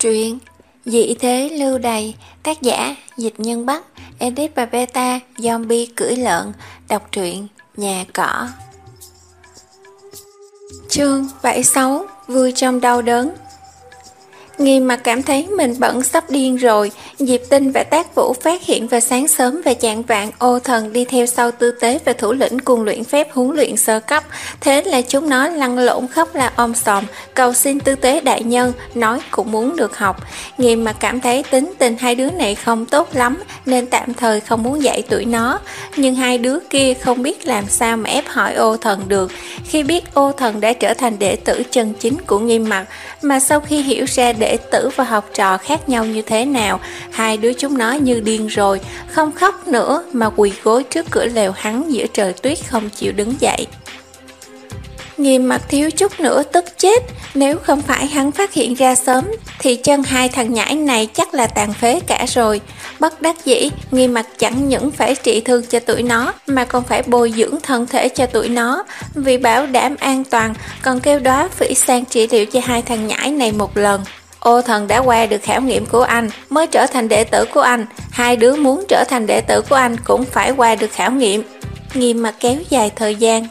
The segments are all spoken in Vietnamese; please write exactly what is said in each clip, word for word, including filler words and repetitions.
Truyện Dị thế lưu đày, tác giả Dịch Nhân Bắc, edit và beta Zombie cưỡi lợn, đọc truyện Nhà Cỏ. Chương bảy mươi sáu, vui trong đau đớn. Nghiêm Mặc cảm thấy mình bận sắp điên rồi. Diệp Tinh và Tác Vũ phát hiện vào sáng sớm và chạng vạng Ô Thần đi theo sau Tư Tế và thủ lĩnh cùng luyện phép huấn luyện sơ cấp. Thế là chúng nó lăn lộn khóc la om sòm, cầu xin Tư Tế đại nhân, nói cũng muốn được học. Nghiêm Mặc cảm thấy tính tình hai đứa này không tốt lắm nên tạm thời không muốn dạy tụi nó. Nhưng hai đứa kia không biết làm sao mà ép hỏi Ô Thần được. Khi biết Ô Thần đã trở thành đệ tử chân chính của Nghiêm Mặc, mà sau khi hiểu ra đệ tử và học trò khác nhau như thế nào, hai đứa chúng nó như điên rồi, không khóc nữa mà quỳ gối trước cửa lều hắn giữa trời tuyết không chịu đứng dậy. Nghiêm Mặc thiếu chút nữa tức chết. Nếu không phải hắn phát hiện ra sớm thì chân hai thằng nhãi này chắc là tàn phế cả rồi. Bất đắc dĩ, Nghiêm Mặc chẳng những phải trị thương cho tụi nó mà còn phải bồi dưỡng thân thể cho tụi nó. Vì bảo đảm an toàn, còn kêu Đóa Phỉ sang trị liệu cho hai thằng nhãi này một lần. Ô Thần đã qua được khảo nghiệm của anh mới trở thành đệ tử của anh. Hai đứa muốn trở thành đệ tử của anh cũng phải qua được khảo nghiệm. Nghiêm Mặc kéo dài thời gian.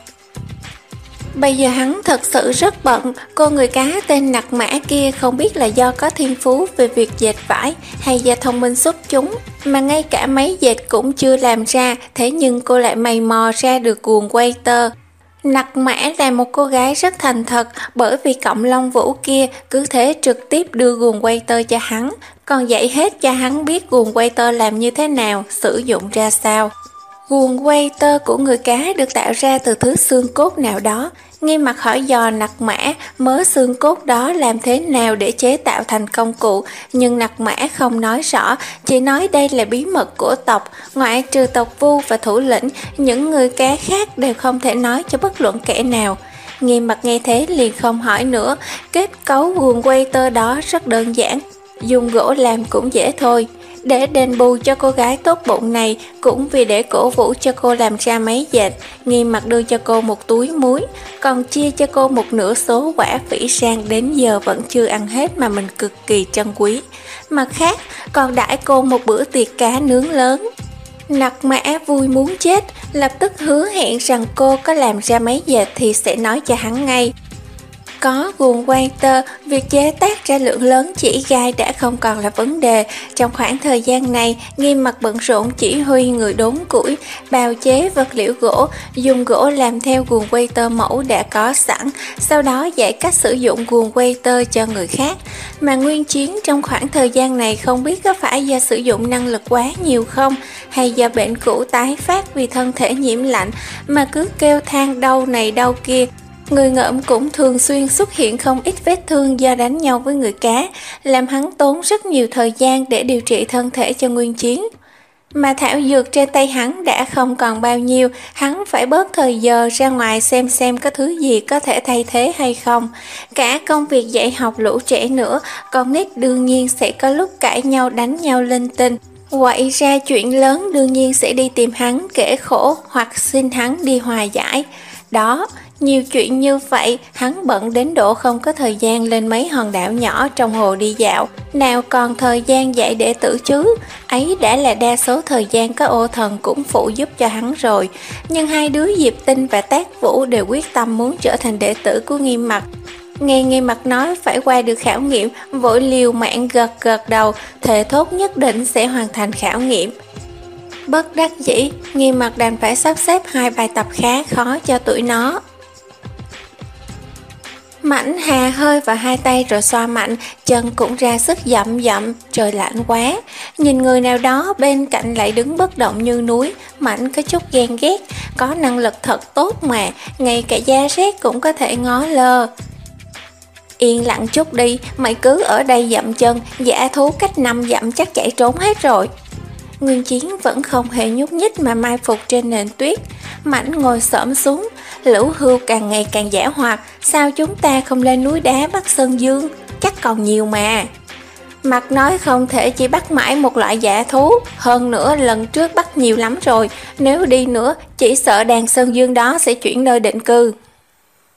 Bây giờ hắn thật sự rất bận. Cô người cá tên Nặc Mã kia không biết là do có thiên phú về việc dệt vải hay do thông minh xuất chúng, mà ngay cả máy dệt cũng chưa làm ra, thế nhưng cô lại mày mò ra được guồng quay tơ. Nặc Mã là một cô gái rất thành thật, bởi vì cọng lông vũ kia cứ thế trực tiếp đưa guồng quay tơ cho hắn, còn dạy hết cho hắn biết guồng quay tơ làm như thế nào, sử dụng ra sao. Guồng quay tơ của người cá được tạo ra từ thứ xương cốt nào đó. Nghiêm Mặc hỏi dò Nặc Mã mớ xương cốt đó làm thế nào để chế tạo thành công cụ, nhưng Nặc Mã không nói rõ, chỉ nói đây là bí mật của tộc, ngoại trừ tộc Vu và thủ lĩnh, những người cá khác đều không thể nói cho bất luận kẻ nào. Nghiêm Mặc nghe thế liền không hỏi nữa. Kết cấu guồng quay tơ đó rất đơn giản, dùng gỗ làm cũng dễ thôi. Để đền bù cho cô gái tốt bụng này, cũng vì để cổ vũ cho cô làm ra máy dệt, Nghiêm Mặc đưa cho cô một túi muối, còn chia cho cô một nửa số quả phỉ sang đến giờ vẫn chưa ăn hết mà mình cực kỳ trân quý. Mặt khác, còn đãi cô một bữa tiệc cá nướng lớn. Nặc Mã vui muốn chết, lập tức hứa hẹn rằng cô có làm ra máy dệt thì sẽ nói cho hắn ngay. Có guồng quay tơ, việc chế tác ra lượng lớn chỉ gai đã không còn là vấn đề. Trong khoảng thời gian này, Nghiêm Mặc bận rộn chỉ huy người đốn củi, bào chế vật liệu gỗ, dùng gỗ làm theo guồng quay tơ mẫu đã có sẵn, sau đó dạy cách sử dụng guồng quay tơ cho người khác. Mà Nguyên Chiến trong khoảng thời gian này không biết có phải do sử dụng năng lực quá nhiều không, hay do bệnh cũ tái phát vì thân thể nhiễm lạnh mà cứ kêu than đau này đau kia. Người ngợm cũng thường xuyên xuất hiện không ít vết thương do đánh nhau với người cá, làm hắn tốn rất nhiều thời gian để điều trị thân thể cho Nguyên Chiến. Mà thảo dược trên tay hắn đã không còn bao nhiêu, hắn phải bớt thời giờ ra ngoài xem xem có thứ gì có thể thay thế hay không. Cả công việc dạy học lũ trẻ nữa, con nít đương nhiên sẽ có lúc cãi nhau đánh nhau linh tinh. Quậy ra chuyện lớn đương nhiên sẽ đi tìm hắn kể khổ hoặc xin hắn đi hòa giải. Đó, nhiều chuyện như vậy, hắn bận đến độ không có thời gian lên mấy hòn đảo nhỏ trong hồ đi dạo, nào còn thời gian dạy đệ tử chứ. Ấy đã là đa số thời gian có Ô Thần cũng phụ giúp cho hắn rồi. Nhưng hai đứa Diệp Tinh và Tác Vũ đều quyết tâm muốn trở thành đệ tử của Nghiêm Mặc. Nghe Nghiêm Mặc nói phải qua được khảo nghiệm, vội liều mạng gật gật đầu, thề thốt nhất định sẽ hoàn thành khảo nghiệm. Bất đắc dĩ, Nghiêm Mặc đành phải sắp xếp hai bài tập khá khó cho tụi nó. Mảnh hà hơi vào hai tay rồi xoa mạnh, chân cũng ra sức dậm dậm, trời lạnh quá. Nhìn người nào đó bên cạnh lại đứng bất động như núi, Mảnh có chút ghen ghét, có năng lực thật tốt mà, ngay cả da rét cũng có thể ngó lơ. Yên lặng chút đi, mày cứ ở đây dậm chân, dã thú cách năm dặm chắc chạy trốn hết rồi. Nguyên Chiến vẫn không hề nhúc nhích mà mai phục trên nền tuyết. Mảnh ngồi xổm xuống, lũ hươu càng ngày càng dã hoạt, sao chúng ta không lên núi đá bắt Sơn Dương, chắc còn nhiều mà. Mặt nói không thể chỉ bắt mãi một loại dã thú, hơn nữa lần trước bắt nhiều lắm rồi, nếu đi nữa chỉ sợ đàn Sơn Dương đó sẽ chuyển nơi định cư.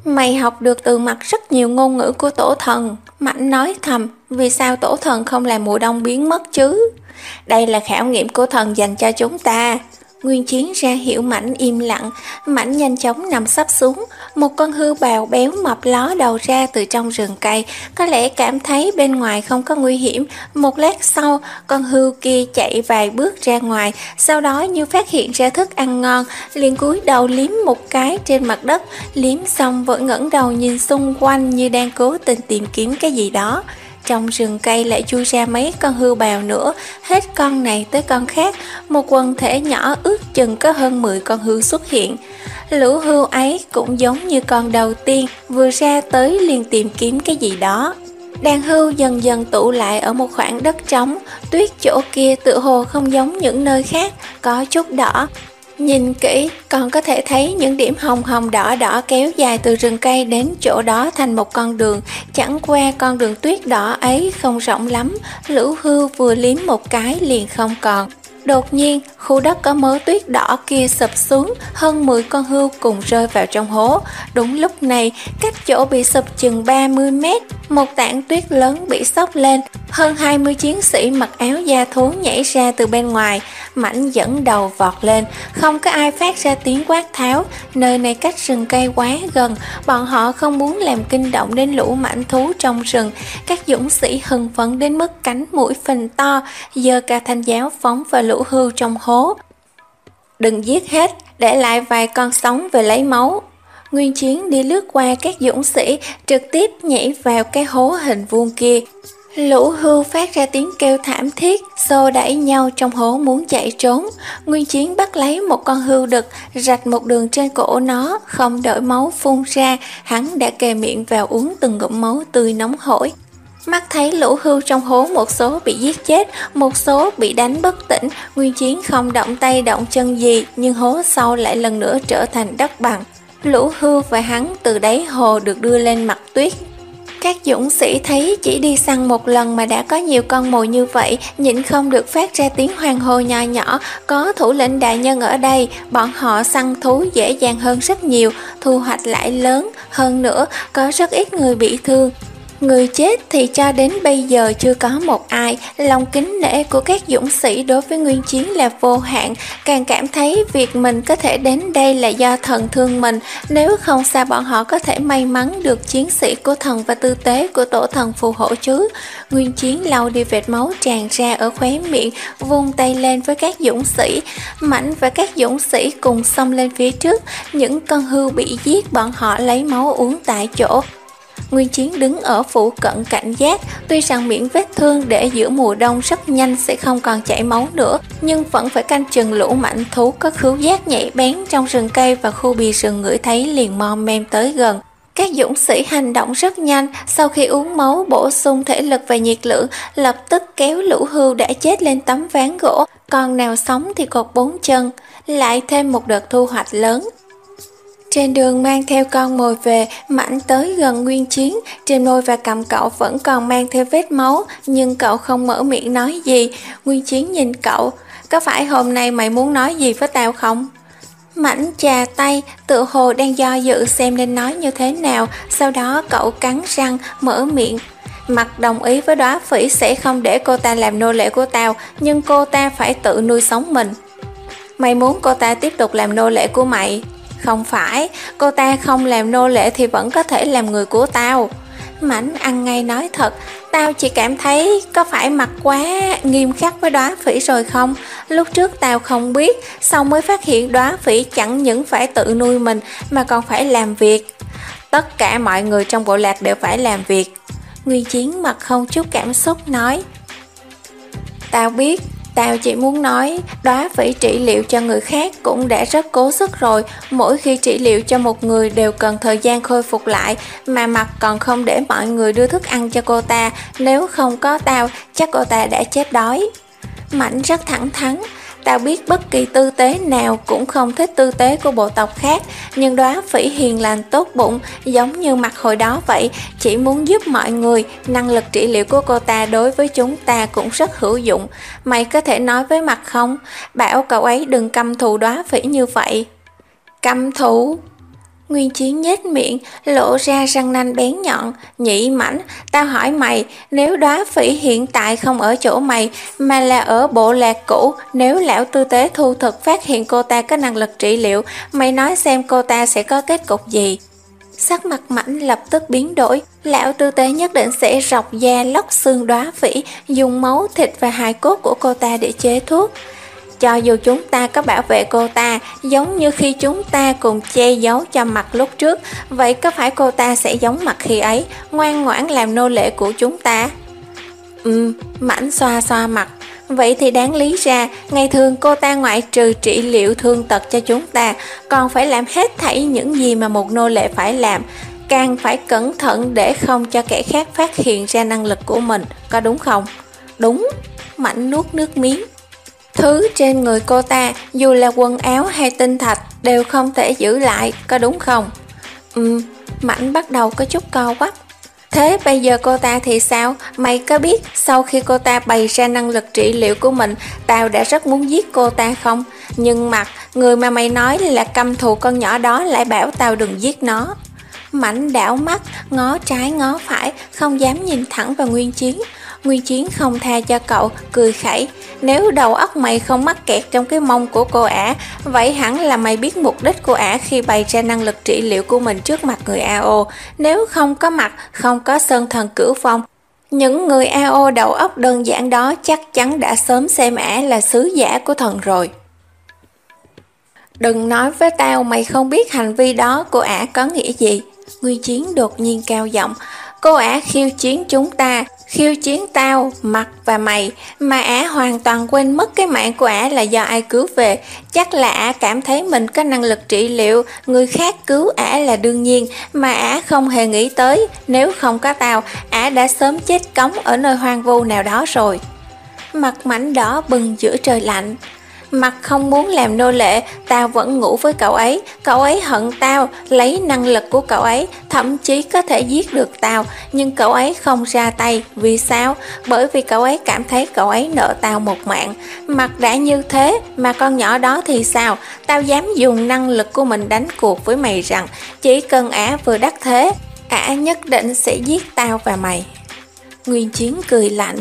Mày học được từ mặt rất nhiều ngôn ngữ của tổ thần. Mãnh nói thầm, vì sao tổ thần không làm mùa đông biến mất chứ? Đây là khảo nghiệm của thần dành cho chúng ta. Nguyên Chiến ra hiệu Mãnh im lặng. Mãnh nhanh chóng nằm sấp xuống. Một con hươu bào béo mập ló đầu ra từ trong rừng cây. Có lẽ cảm thấy bên ngoài không có nguy hiểm. Một lát sau, con hươu kia chạy vài bước ra ngoài. Sau đó như phát hiện ra thức ăn ngon, liền cúi đầu liếm một cái trên mặt đất. Liếm xong vội ngẩng đầu nhìn xung quanh như đang cố tình tìm kiếm cái gì đó. Trong rừng cây lại chui ra mấy con hươu bào nữa, hết con này tới con khác, một quần thể nhỏ ước chừng có hơn mười con hươu xuất hiện. Lũ hươu ấy cũng giống như con đầu tiên, vừa ra tới liền tìm kiếm cái gì đó. Đàn hươu dần dần tụ lại ở một khoảng đất trống, tuyết chỗ kia tựa hồ không giống những nơi khác, có chút đỏ. Nhìn kỹ còn có thể thấy những điểm hồng hồng đỏ đỏ kéo dài từ rừng cây đến chỗ đó thành một con đường. Chẳng qua con đường tuyết đỏ ấy không rộng lắm, lũ hươu vừa liếm một cái liền không còn. Đột nhiên, khu đất có mớ tuyết đỏ kia sụp xuống, hơn mười con hươu cùng rơi vào trong hố. Đúng lúc này, cách chỗ bị sụp chừng ba mươi mét, một tảng tuyết lớn bị xốc lên. Hơn hai mươi chiến sĩ mặc áo da thú nhảy ra từ bên ngoài. Mãnh dẫn đầu vọt lên, không có ai phát ra tiếng quát tháo. Nơi này cách rừng cây quá gần, bọn họ không muốn làm kinh động đến lũ mãnh thú trong rừng. Các dũng sĩ hưng phấn đến mức cánh mũi phình to, giơ cả thanh giáo phóng vào lũ hươu trong hố. Đừng giết hết, để lại vài con sống về lấy máu. Nguyên Chiến đi lướt qua các dũng sĩ, trực tiếp nhảy vào cái hố hình vuông kia. Lũ hươu phát ra tiếng kêu thảm thiết, xô đẩy nhau trong hố muốn chạy trốn. Nguyên Chiến bắt lấy một con hươu đực, rạch một đường trên cổ nó, không đợi máu phun ra, hắn đã kề miệng vào uống từng ngụm máu tươi nóng hổi. Mắt thấy lũ hươu trong hố một số bị giết chết, một số bị đánh bất tỉnh, Nguyên Chiến không động tay động chân gì, nhưng hố sâu lại lần nữa trở thành đất bằng. Lũ hươu và hắn từ đáy hồ được đưa lên mặt tuyết. Các dũng sĩ thấy chỉ đi săn một lần mà đã có nhiều con mồi như vậy, nhịn không được phát ra tiếng hoan hô nho nhỏ. Có thủ lĩnh đại nhân ở đây, bọn họ săn thú dễ dàng hơn rất nhiều, thu hoạch lại lớn, hơn nữa có rất ít người bị thương. Người chết thì cho đến bây giờ chưa có một ai. Lòng kính nể của các dũng sĩ đối với Nguyên Chiến là vô hạn, càng cảm thấy việc mình có thể đến đây là do thần thương mình. Nếu không sao bọn họ có thể may mắn được chiến sĩ của thần và tư tế của tổ thần phù hộ chứ. Nguyên Chiến lau đi vệt máu tràn ra ở khóe miệng, vung tay lên với các dũng sĩ. Mãnh và các dũng sĩ cùng xông lên phía trước. Những con hươu bị giết bọn họ lấy máu uống tại chỗ. Nguyên Chiến đứng ở phụ cận cảnh giác, tuy rằng miệng vết thương để giữa mùa đông rất nhanh sẽ không còn chảy máu nữa, nhưng vẫn phải canh chừng lũ mãnh thú có khứu giác nhạy bén trong rừng cây và khu bì rừng ngửi thấy liền mom mem tới gần. Các dũng sĩ hành động rất nhanh, sau khi uống máu bổ sung thể lực và nhiệt lượng, lập tức kéo lũ hươu đã chết lên tấm ván gỗ, còn nào sống thì cột bốn chân, lại thêm một đợt thu hoạch lớn. Trên đường mang theo con mồi về, Mãnh tới gần Nguyên Chiến, trên môi và cằm cậu vẫn còn mang theo vết máu, nhưng cậu không mở miệng nói gì. Nguyên Chiến nhìn cậu, có phải hôm nay mày muốn nói gì với tao không? Mãnh chà tay, tựa hồ đang do dự xem nên nói như thế nào, sau đó cậu cắn răng, mở miệng. Mặt đồng ý với Đóa Phỉ sẽ không để cô ta làm nô lệ của tao, nhưng cô ta phải tự nuôi sống mình. Mày muốn cô ta tiếp tục làm nô lệ của mày? Không phải, cô ta không làm nô lệ thì vẫn có thể làm người của tao. Mãnh ăn ngay nói thật, tao chỉ cảm thấy có phải mặt quá nghiêm khắc với Đóa Phỉ rồi không? Lúc trước tao không biết, sau mới phát hiện Đóa Phỉ chẳng những phải tự nuôi mình mà còn phải làm việc. Tất cả mọi người trong bộ lạc đều phải làm việc. Nguyên Chiến mặt không chút cảm xúc nói. Tao biết, tao chỉ muốn nói, Đóa Phỉ trị liệu cho người khác cũng đã rất cố sức rồi. Mỗi khi trị liệu cho một người đều cần thời gian khôi phục lại, mà mặt còn không để mọi người đưa thức ăn cho cô ta. Nếu không có tao, chắc cô ta đã chết đói. Mãnh rất thẳng thắn. Tao biết bất kỳ tư tế nào cũng không thích tư tế của bộ tộc khác, nhưng Đóa Phỉ hiền lành tốt bụng, giống như mặt hồi đó vậy, chỉ muốn giúp mọi người. Năng lực trị liệu của cô ta đối với chúng ta cũng rất hữu dụng. Mày có thể nói với mặt không? Bảo cậu ấy đừng căm thù Đóa Phỉ như vậy. Căm thù? Nguyên Chiến nhếch miệng, lộ ra răng nanh bén nhọn. Nhị Mãnh, tao hỏi mày, nếu Đóa Phỉ hiện tại không ở chỗ mày, mà là ở bộ lạc cũ, nếu lão tư tế thu thực phát hiện cô ta có năng lực trị liệu, mày nói xem cô ta sẽ có kết cục gì? Sắc mặt Mãnh lập tức biến đổi, lão tư tế nhất định sẽ rọc da lóc xương Đóa Phỉ, dùng máu, thịt và hài cốt của cô ta để chế thuốc. Cho dù chúng ta có bảo vệ cô ta, giống như khi chúng ta cùng che giấu cho Mặt lúc trước, vậy có phải cô ta sẽ giống Mặt khi ấy, ngoan ngoãn làm nô lệ của chúng ta? Ừm, Mãnh xoa xoa mặt. Vậy thì đáng lý ra, ngày thường cô ta ngoại trừ trị liệu thương tật cho chúng ta, còn phải làm hết thảy những gì mà một nô lệ phải làm, càng phải cẩn thận để không cho kẻ khác phát hiện ra năng lực của mình, có đúng không? Đúng, Mãnh nuốt nước miếng. Thứ trên người cô ta, dù là quần áo hay tinh thạch, đều không thể giữ lại, có đúng không? Ừm, Mãnh bắt đầu có chút co quắp. Thế bây giờ cô ta thì sao? Mày có biết sau khi cô ta bày ra năng lực trị liệu của mình, tao đã rất muốn giết cô ta không? Nhưng Mặt, người mà mày nói là căm thù con nhỏ đó lại bảo tao đừng giết nó. Mãnh đảo mắt, ngó trái ngó phải, không dám nhìn thẳng vào Nguyên Chiến. Nguyên Chiến không tha cho cậu, cười khẩy. Nếu đầu óc mày không mắc kẹt trong cái mông của cô ả, vậy hẳn là mày biết mục đích của ả khi bày ra năng lực trị liệu của mình trước mặt người a o. Nếu không có Mặt, không có Sơn Thần Cửu Phong, những người a o đầu óc đơn giản đó chắc chắn đã sớm xem ả là sứ giả của thần rồi. Đừng nói với tao mày không biết hành vi đó của ả có nghĩa gì. Nguyên Chiến đột nhiên cao giọng. Cô ả khiêu chiến chúng ta, khiêu chiến tao, Mặt và mày, mà ả hoàn toàn quên mất cái mạng của ả là do ai cứu về. Chắc là ả cảm thấy mình có năng lực trị liệu, người khác cứu ả là đương nhiên, mà ả không hề nghĩ tới, nếu không có tao, ả đã sớm chết cống ở nơi hoang vu nào đó rồi. Mặt Mãnh đỏ bừng giữa trời lạnh. Mặt không muốn làm nô lệ, tao vẫn ngủ với cậu ấy, cậu ấy hận tao, lấy năng lực của cậu ấy, thậm chí có thể giết được tao, nhưng cậu ấy không ra tay, vì sao? Bởi vì cậu ấy cảm thấy cậu ấy nợ tao một mạng. Mặt đã như thế, mà con nhỏ đó thì sao? Tao dám dùng năng lực của mình đánh cuộc với mày rằng, chỉ cần ả vừa đắc thế, ả nhất định sẽ giết tao và mày. Nguyên Chiến cười lạnh.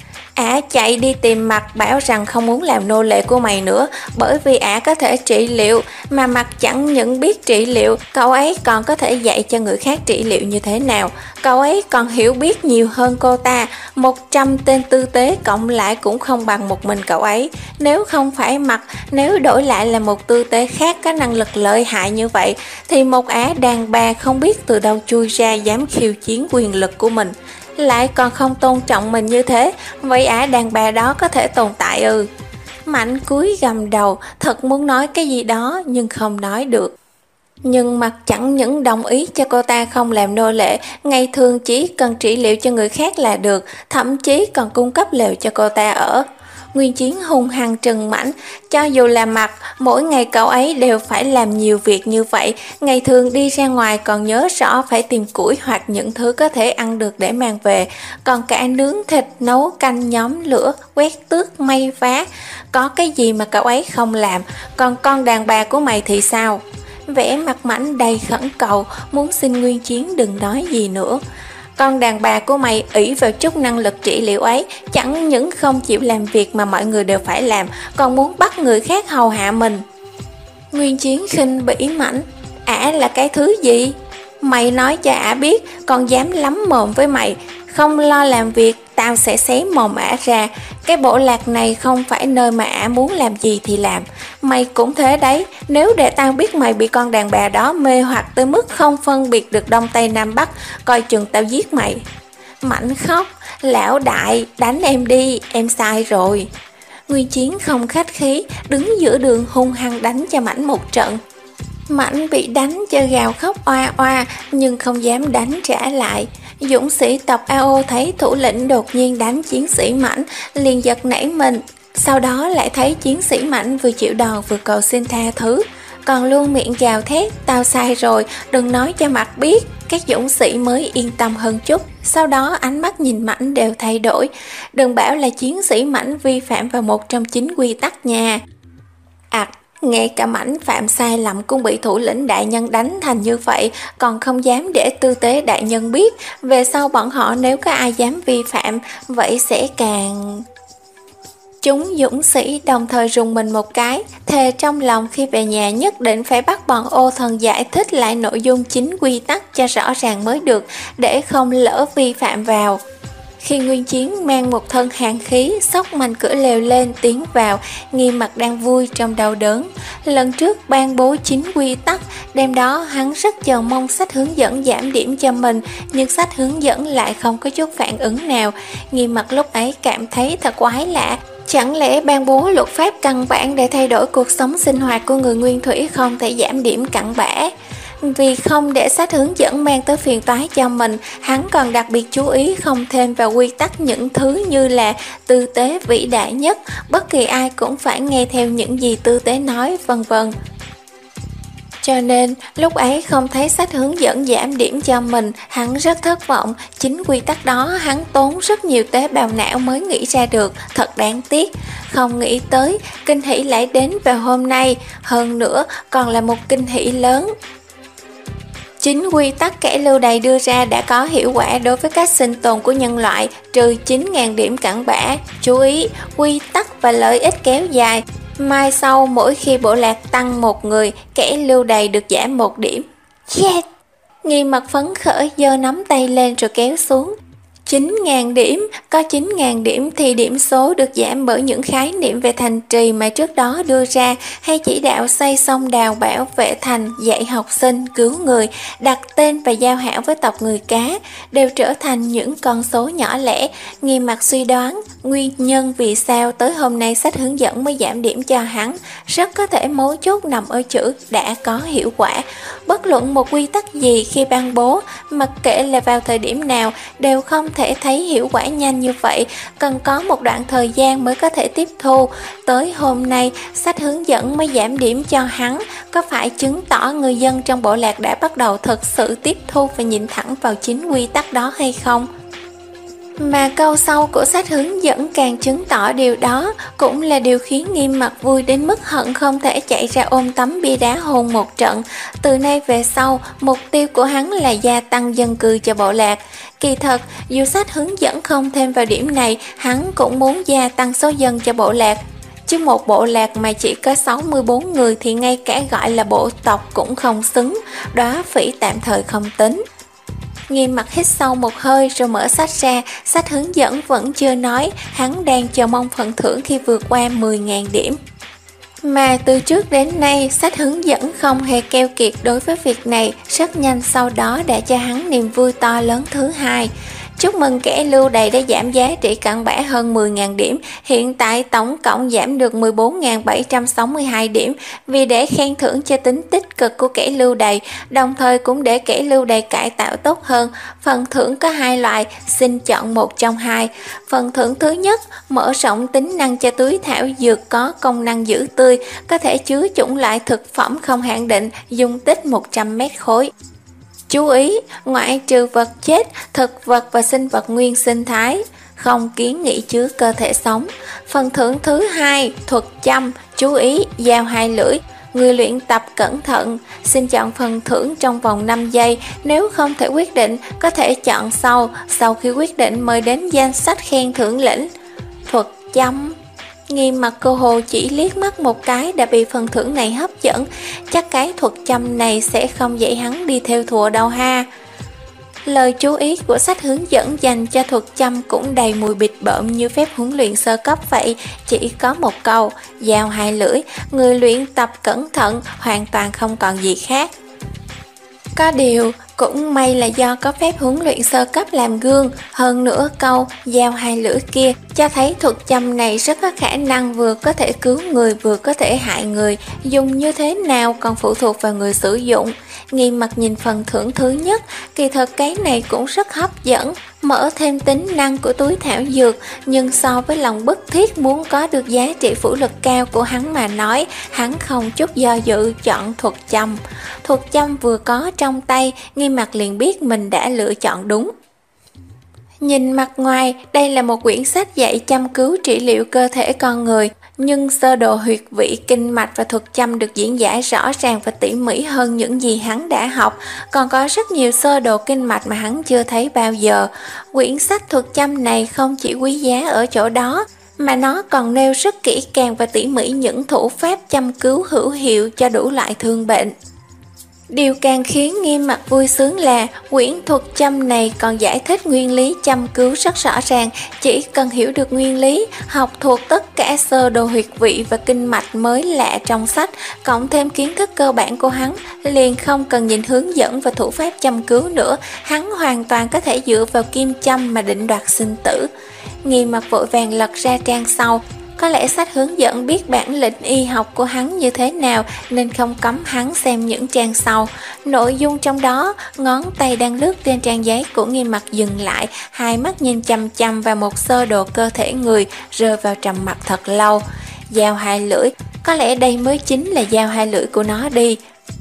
Ả chạy đi tìm Mặt bảo rằng không muốn làm nô lệ của mày nữa, bởi vì ả có thể trị liệu, mà Mặt chẳng những biết trị liệu, cậu ấy còn có thể dạy cho người khác trị liệu như thế nào. Cậu ấy còn hiểu biết nhiều hơn cô ta, một trăm tên tư tế cộng lại cũng không bằng một mình cậu ấy. Nếu không phải Mặt, nếu đổi lại là một tư tế khác có năng lực lợi hại như vậy, thì một ả đàn bà không biết từ đâu chui ra dám khiêu chiến quyền lực của mình, lại còn không tôn trọng mình như thế, vậy ả đàn bà đó có thể tồn tại ư? Mạnh cúi gầm đầu, thật muốn nói cái gì đó nhưng không nói được. Nhưng Mặt chẳng những đồng ý cho cô ta không làm nô lệ, ngày thường chỉ cần trị liệu cho người khác là được, thậm chí còn cung cấp lều cho cô ta ở. Nguyên Chiến hung hăng trừng Mãnh, cho dù là Mặt, mỗi ngày cậu ấy đều phải làm nhiều việc như vậy, ngày thường đi ra ngoài còn nhớ rõ phải tìm củi hoặc những thứ có thể ăn được để mang về, còn cả nướng thịt, nấu canh, nhóm lửa, quét tước, may vá, có cái gì mà cậu ấy không làm, còn con đàn bà của mày thì sao? Vẻ mặt Mãnh đầy khẩn cầu, muốn xin Nguyên Chiến đừng nói gì nữa. Con đàn bà của mày ỷ vào chút năng lực trị liệu ấy, chẳng những không chịu làm việc mà mọi người đều phải làm, còn muốn bắt người khác hầu hạ mình. Nguyên Chiến khinh bỉ Mãnh. Ả là cái thứ gì? Mày nói cho ả biết, còn dám lắm mồm với mày, không lo làm việc, tao sẽ xé mồm ả ra. Cái bộ lạc này không phải nơi mà ả muốn làm gì thì làm. Mày cũng thế đấy, nếu để tao biết mày bị con đàn bà đó mê hoặc tới mức không phân biệt được Đông Tây Nam Bắc, coi chừng tao giết mày. Mãnh khóc, lão đại, đánh em đi, em sai rồi. Nguyên Chiến không khách khí, đứng giữa đường hung hăng đánh cho Mãnh một trận. Mãnh bị đánh cho gào khóc oa oa, nhưng không dám đánh trả lại. Dũng sĩ tộc a o thấy thủ lĩnh đột nhiên đánh chiến sĩ Mãnh, liền giật nảy mình. Sau đó lại thấy chiến sĩ Mãnh vừa chịu đòn vừa cầu xin tha thứ, còn luôn miệng chào thét, tao sai rồi, đừng nói cho Mặt biết. Các dũng sĩ mới yên tâm hơn chút. Sau đó ánh mắt nhìn Mãnh đều thay đổi. Đừng bảo là chiến sĩ Mãnh vi phạm vào một trong chín quy tắc nha. À, Ngay cả mảnh phạm sai lầm cũng bị thủ lĩnh đại nhân đánh thành như vậy, còn không dám để tư tế đại nhân biết. Về sau bọn họ nếu có ai dám vi phạm, vậy sẽ càng... Chúng dũng sĩ đồng thời rùng mình một cái, thề trong lòng khi về nhà nhất định phải bắt bọn ô thần giải thích lại nội dung chính quy tắc cho rõ ràng mới được, để không lỡ vi phạm vào. Khi Nguyên Chiến mang một thân hàn khí, xốc mạnh cửa lều lên tiến vào, Nghiêm Mặc đang vui trong đau đớn. Lần trước ban bố chính quy tắc, đêm đó hắn rất chờ mong sách hướng dẫn giảm điểm cho mình, nhưng sách hướng dẫn lại không có chút phản ứng nào. Nghiêm Mặc lúc ấy cảm thấy thật quái lạ. Chẳng lẽ ban bố luật pháp căn bản để thay đổi cuộc sống sinh hoạt của người nguyên thủy không thể giảm điểm cặn bã? Vì không để sách hướng dẫn mang tới phiền toái cho mình, hắn còn đặc biệt chú ý không thêm vào quy tắc những thứ như là tư tế vĩ đại nhất, bất kỳ ai cũng phải nghe theo những gì tư tế nói, vân vân. Cho nên, lúc ấy không thấy sách hướng dẫn giảm điểm cho mình, hắn rất thất vọng. Chính quy tắc đó hắn tốn rất nhiều tế bào não mới nghĩ ra được, thật đáng tiếc. Không nghĩ tới, kinh hỷ lại đến vào hôm nay, hơn nữa còn là một kinh hỷ lớn. Chính quy tắc kẻ lưu đày đưa ra đã có hiệu quả đối với cách sinh tồn của nhân loại, trừ chín nghìn điểm cặn bã. Chú ý, quy tắc và lợi ích kéo dài. Mai sau mỗi khi bộ lạc tăng một người, kẻ lưu đày được giảm một điểm. Yes! Nghiêm Mặc phấn khởi giơ nắm tay lên rồi kéo xuống. chín nghìn điểm, có chín nghìn điểm thì điểm số được giảm bởi những khái niệm về thành trì mà trước đó đưa ra, hay chỉ đạo xây xong đào bảo vệ thành, dạy học sinh, cứu người, đặt tên và giao hảo với tộc người cá, đều trở thành những con số nhỏ lẻ. Nghiêm Mặc suy đoán, nguyên nhân vì sao tới hôm nay sách hướng dẫn mới giảm điểm cho hắn, rất có thể mấu chốt nằm ở chữ đã có hiệu quả. Bất luận một quy tắc gì khi ban bố, mặc kệ là vào thời điểm nào, đều không thể thấy hiệu quả nhanh như vậy, cần có một đoạn thời gian mới có thể tiếp thu. Tới hôm nay, sách hướng dẫn mới giảm điểm cho hắn, có phải chứng tỏ người dân trong bộ lạc đã bắt đầu thực sự tiếp thu và nhìn thẳng vào chính quy tắc đó hay không? Mà câu sau của sách hướng dẫn càng chứng tỏ điều đó, cũng là điều khiến Nghiêm Mặc vui đến mức hận không thể chạy ra ôm tấm bia đá hôn một trận. Từ nay về sau, mục tiêu của hắn là gia tăng dân cư cho bộ lạc. Kỳ thật, dù sách hướng dẫn không thêm vào điểm này, hắn cũng muốn gia tăng số dân cho bộ lạc. Chứ một bộ lạc mà chỉ có sáu mươi bốn người thì ngay cả gọi là bộ tộc cũng không xứng, đó phỉ tạm thời không tính. Nghiêm Mặc hít sâu một hơi rồi mở sách ra, sách hướng dẫn vẫn chưa nói, hắn đang chờ mong phần thưởng khi vượt qua mười nghìn điểm. Mà từ trước đến nay, sách hướng dẫn không hề keo kiệt đối với việc này, rất nhanh sau đó đã cho hắn niềm vui to lớn thứ hai. Chúc mừng kẻ lưu đày đã giảm giá trị cặn bã hơn mười nghìn điểm, hiện tại tổng cộng giảm được mười bốn nghìn bảy trăm sáu mươi hai điểm, vì để khen thưởng cho tính tích cực của kẻ lưu đày, đồng thời cũng để kẻ lưu đày cải tạo tốt hơn. Phần thưởng có hai loại, xin chọn một trong hai. Phần thưởng thứ nhất, mở rộng tính năng cho túi thảo dược có công năng giữ tươi, có thể chứa chủng loại thực phẩm không hạn định, dung tích một trăm mét khối. Chú ý, ngoại trừ vật chết, thực vật và sinh vật nguyên sinh thái, không kiến nghị chứa cơ thể sống. Phần thưởng thứ hai, thuật châm, chú ý, dao hai lưỡi. Người luyện tập cẩn thận, xin chọn phần thưởng trong vòng năm giây, nếu không thể quyết định, có thể chọn sau, sau khi quyết định mời đến danh sách khen thưởng lĩnh. Thuật châm. Nghiêm Mặc cơ hồ chỉ liếc mắt một cái đã bị phần thưởng này hấp dẫn, chắc cái thuật châm này sẽ không dạy hắn đi theo thùa đâu ha. Lời chú ý của sách hướng dẫn dành cho thuật châm cũng đầy mùi bịt bợm như phép huấn luyện sơ cấp vậy, chỉ có một câu, dao hai lưỡi, người luyện tập cẩn thận, hoàn toàn không còn gì khác. Có điều, cũng may là do có phép huấn luyện sơ cấp làm gương, hơn nữa câu dao hai lưỡi kia cho thấy thuật châm này rất có khả năng vừa có thể cứu người vừa có thể hại người, dùng như thế nào còn phụ thuộc vào người sử dụng. Nghiêm Mặc nhìn phần thưởng thứ nhất, kỳ thật cái này cũng rất hấp dẫn, mở thêm tính năng của túi thảo dược, nhưng so với lòng bức thiết muốn có được giá trị phủ lực cao của hắn mà nói, hắn không chút do dự chọn thuật châm. Thuật châm vừa có trong tay, Nghiêm Mặc liền biết mình đã lựa chọn đúng. Nhìn mặt ngoài, đây là một quyển sách dạy chăm cứu trị liệu cơ thể con người, nhưng sơ đồ huyệt vị, kinh mạch và thuật châm được diễn giải rõ ràng và tỉ mỉ hơn những gì hắn đã học. Còn có rất nhiều sơ đồ kinh mạch mà hắn chưa thấy bao giờ. Quyển sách thuật châm này không chỉ quý giá ở chỗ đó, mà nó còn nêu rất kỹ càng và tỉ mỉ những thủ pháp chăm cứu hữu hiệu cho đủ loại thương bệnh. Điều càng khiến Nghiêm Mặc vui sướng là quyển thuật châm này còn giải thích nguyên lý châm cứu rất rõ ràng. Chỉ cần hiểu được nguyên lý, học thuộc tất cả sơ đồ huyệt vị và kinh mạch mới lạ trong sách, cộng thêm kiến thức cơ bản của hắn, liền không cần nhìn hướng dẫn và thủ pháp châm cứu nữa, hắn hoàn toàn có thể dựa vào kim châm mà định đoạt sinh tử. Nghiêm Mặc vội vàng lật ra trang sau. Có lẽ sách hướng dẫn biết bản lĩnh y học của hắn như thế nào nên không cấm hắn xem những trang sau. Nội dung trong đó, ngón tay đang lướt trên trang giấy của Nghiêm Mặc dừng lại, hai mắt nhìn chằm chằm vào một sơ đồ cơ thể người, rơi vào trầm mặc thật lâu. Dao hai lưỡi, có lẽ đây mới chính là dao hai lưỡi của nó đi.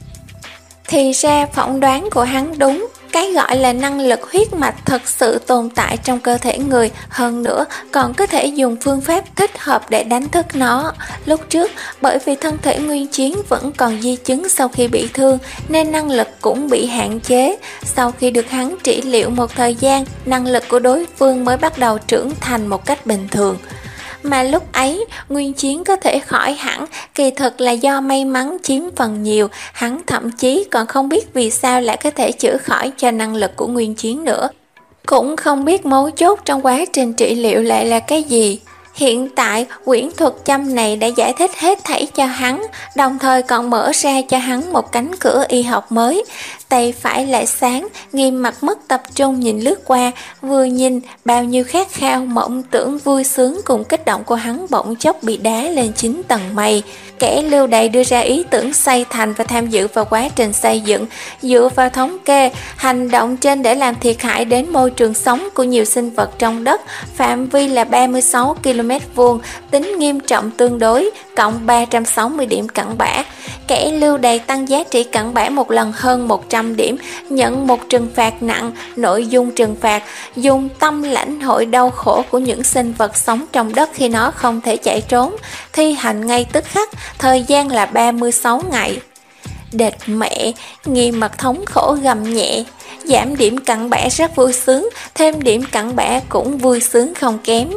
Thì ra phỏng đoán của hắn đúng. Cái gọi là năng lực huyết mạch thật sự tồn tại trong cơ thể người, hơn nữa còn có thể dùng phương pháp thích hợp để đánh thức nó. Lúc trước, bởi vì thân thể Nguyên Chiến vẫn còn di chứng sau khi bị thương, nên năng lực cũng bị hạn chế. Sau khi được hắn trị liệu một thời gian, năng lực của đối phương mới bắt đầu trưởng thành một cách bình thường. Mà lúc ấy, Nguyên Chiến có thể khỏi hẳn, kỳ thực là do may mắn chiếm phần nhiều, hắn thậm chí còn không biết vì sao lại có thể chữa khỏi cho năng lực của Nguyên Chiến nữa. Cũng không biết mấu chốt trong quá trình trị liệu lại là cái gì. Hiện tại, quyển thuật châm này đã giải thích hết thảy cho hắn, đồng thời còn mở ra cho hắn một cánh cửa y học mới. Tay phải lại sáng, Nghiêm Mặc mất tập trung nhìn lướt qua, vừa nhìn, bao nhiêu khát khao, mộng tưởng vui sướng cùng kích động của hắn bỗng chốc bị đá lên chín tầng mây. Kẻ lưu đày đưa ra ý tưởng xây thành và tham dự vào quá trình xây dựng, dựa vào thống kê, hành động trên để làm thiệt hại đến môi trường sống của nhiều sinh vật trong đất, phạm vi là ba mươi sáu ki lô mét vuông, tính nghiêm trọng tương đối, cộng ba trăm sáu mươi điểm cặn bã. Kẻ lưu đày tăng giá trị cặn bã một lần hơn một trăm điểm, nhận một trừng phạt nặng. Nội dung trừng phạt: dùng tâm lãnh hội đau khổ của những sinh vật sống trong đất khi nó không thể chạy trốn, thi hành ngay tức khắc, thời gian là ba mươi sáu ngày. Đệt mẹ, Nghiêm Mặc thống khổ gầm nhẹ. Giảm điểm cặn bã rất vui sướng, thêm điểm cặn bã cũng vui sướng không kém.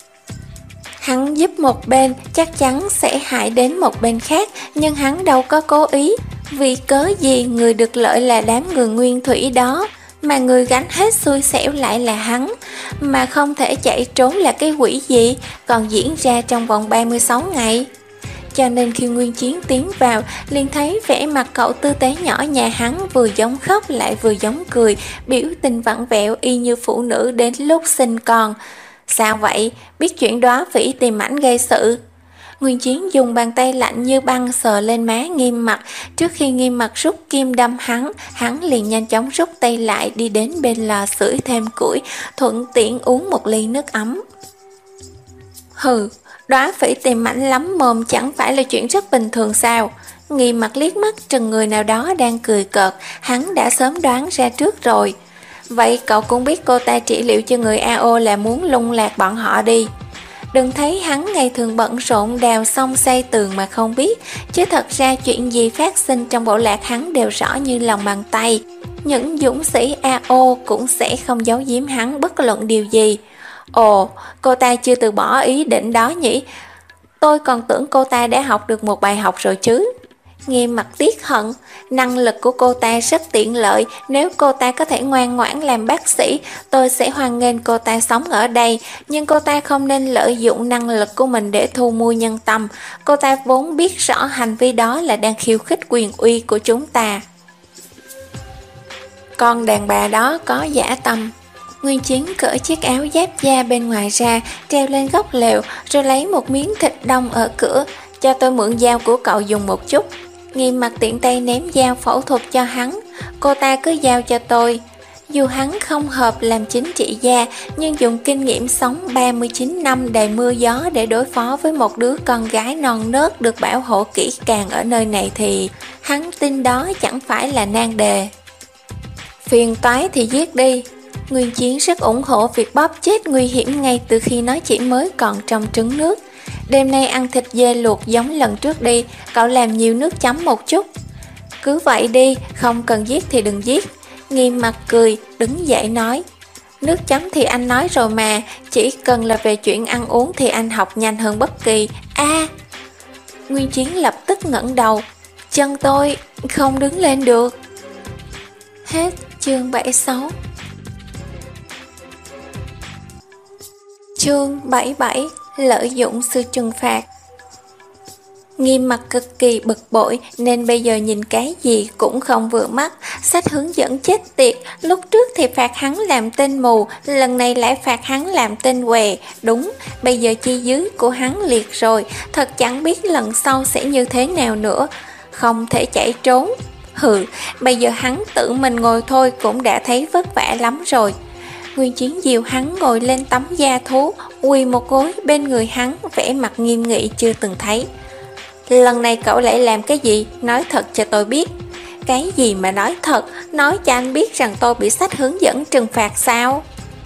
Hắn giúp một bên chắc chắn sẽ hại đến một bên khác, nhưng hắn đâu có cố ý. Vì cớ gì người được lợi là đám người nguyên thủy đó, mà người gánh hết xui xẻo lại là hắn. Mà không thể chạy trốn là cái quỷ gì, còn diễn ra trong vòng ba mươi sáu ngày. Cho nên khi Nguyên Chiến tiến vào, liền thấy vẻ mặt cậu tư tế nhỏ nhà hắn vừa giống khóc lại vừa giống cười, biểu tình vặn vẹo y như phụ nữ đến lúc sinh con. Sao vậy? Biết chuyện đó Phỉ tìm ảnh gây sự. Nguyên Chiến dùng bàn tay lạnh như băng sờ lên má Nghiêm Mặc. Trước khi Nghiêm Mặc rút kim đâm hắn, hắn liền nhanh chóng rút tay lại, đi đến bên lò sưởi thêm củi, thuận tiện uống một ly nước ấm. Hừ, Đóa Phỉ tìm ảnh lắm mồm chẳng phải là chuyện rất bình thường sao? Nghiêm Mặc liếc mắt trừng người nào đó đang cười cợt, hắn đã sớm đoán ra trước rồi. Vậy cậu cũng biết cô ta trị liệu cho người a o là muốn lung lạc bọn họ đi. Đừng thấy hắn ngày thường bận rộn đào xong xây tường mà không biết, chứ thật ra chuyện gì phát sinh trong bộ lạc hắn đều rõ như lòng bàn tay. Những dũng sĩ a o cũng sẽ không giấu giếm hắn bất luận điều gì. Ồ, cô ta chưa từ bỏ ý định đó nhỉ? Tôi còn tưởng cô ta đã học được một bài học rồi chứ. Nghiêm Mặc tiếc hận, năng lực của cô ta rất tiện lợi, nếu cô ta có thể ngoan ngoãn làm bác sĩ, tôi sẽ hoan nghênh cô ta sống ở đây, nhưng cô ta không nên lợi dụng năng lực của mình để thu mua nhân tâm, cô ta vốn biết rõ hành vi đó là đang khiêu khích quyền uy của chúng ta. Con đàn bà đó có dã tâm. Nguyên Chiến cởi chiếc áo giáp da bên ngoài ra, treo lên góc lều, rồi lấy một miếng thịt đông ở cửa. Cho tôi mượn dao của cậu dùng một chút. Nghiêm Mặc tiện tay ném dao phẫu thuật cho hắn. Cô ta cứ giao cho tôi. Dù hắn không hợp làm chính trị gia, nhưng dùng kinh nghiệm sống ba mươi chín năm đầy mưa gió để đối phó với một đứa con gái non nớt được bảo hộ kỹ càng ở nơi này thì hắn tin đó chẳng phải là nan đề. Phiền toái thì giết đi. Nguyên Chiến rất ủng hộ việc bóp chết nguy hiểm ngay từ khi nó chỉ mới còn trong trứng nước. Đêm nay ăn thịt dê luộc giống lần trước đi, cậu làm nhiều nước chấm một chút. Cứ vậy đi, không cần giết thì đừng giết. Nghiêm mặt cười, đứng dậy nói. Nước chấm thì anh nói rồi mà, chỉ cần là về chuyện ăn uống thì anh học nhanh hơn bất kỳ. A à, Nguyên Chiến lập tức ngẩng đầu. Chân tôi không đứng lên được. Hết chương bảy mươi sáu. Chương bảy mươi bảy. Lợi dụng sự trừng phạt. Nghiêm mặt cực kỳ bực bội nên bây giờ nhìn cái gì cũng không vừa mắt. Sách hướng dẫn chết tiệt, lúc trước thì phạt hắn làm tên mù, lần này lại phạt hắn làm tên què. Đúng, bây giờ chi dưới của hắn liệt rồi, thật chẳng biết lần sau sẽ như thế nào nữa. Không thể chạy trốn. Hừ, bây giờ hắn tự mình ngồi thôi cũng đã thấy vất vả lắm rồi. Nguyên Chiến dìu hắn ngồi lên tấm da thú, quỳ một gối bên người hắn, vẻ mặt nghiêm nghị chưa từng thấy. Lần này cậu lại làm cái gì? Nói thật cho tôi biết. Cái gì mà nói thật? Nói cho anh biết rằng tôi bị sách hướng dẫn trừng phạt sao?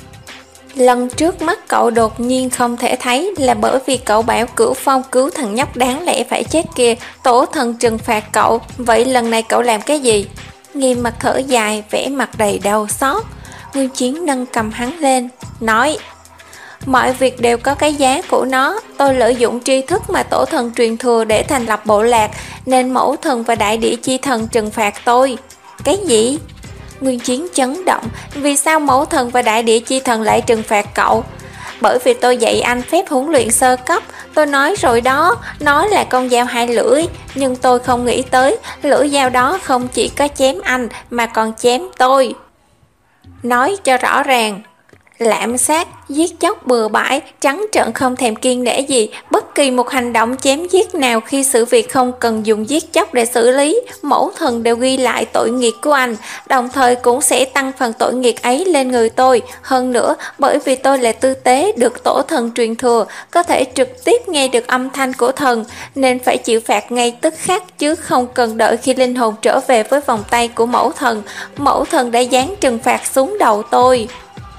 Lần trước mắt cậu đột nhiên không thể thấy là bởi vì cậu bảo Cửu Phong cứu thằng nhóc đáng lẽ phải chết kia, tổ thần trừng phạt cậu. Vậy lần này cậu làm cái gì? Nghiêm mặt thở dài, vẻ mặt đầy đau xót. Nguyên Chiến nâng cầm hắn lên, nói. Mọi việc đều có cái giá của nó. Tôi lợi dụng tri thức mà tổ thần truyền thừa để thành lập bộ lạc, nên mẫu thần và đại địa chi thần trừng phạt tôi. Cái gì? Nguyên Chiến chấn động. Vì sao mẫu thần và đại địa chi thần lại trừng phạt cậu? Bởi vì tôi dạy anh phép huấn luyện sơ cấp. Tôi nói rồi đó, nó là con dao hai lưỡi. Nhưng tôi không nghĩ tới lưỡi dao đó không chỉ có chém anh mà còn chém tôi. Nói cho rõ ràng. Lạm sát, giết chóc bừa bãi, trắng trợn không thèm kiêng nể gì. Bất kỳ một hành động chém giết nào khi sự việc không cần dùng giết chóc để xử lý, mẫu thần đều ghi lại tội nghiệp của anh, đồng thời cũng sẽ tăng phần tội nghiệp ấy lên người tôi. Hơn nữa, bởi vì tôi là tư tế được tổ thần truyền thừa, có thể trực tiếp nghe được âm thanh của thần, nên phải chịu phạt ngay tức khắc chứ không cần đợi khi linh hồn trở về với vòng tay của mẫu thần. Mẫu thần đã dán trừng phạt xuống đầu tôi.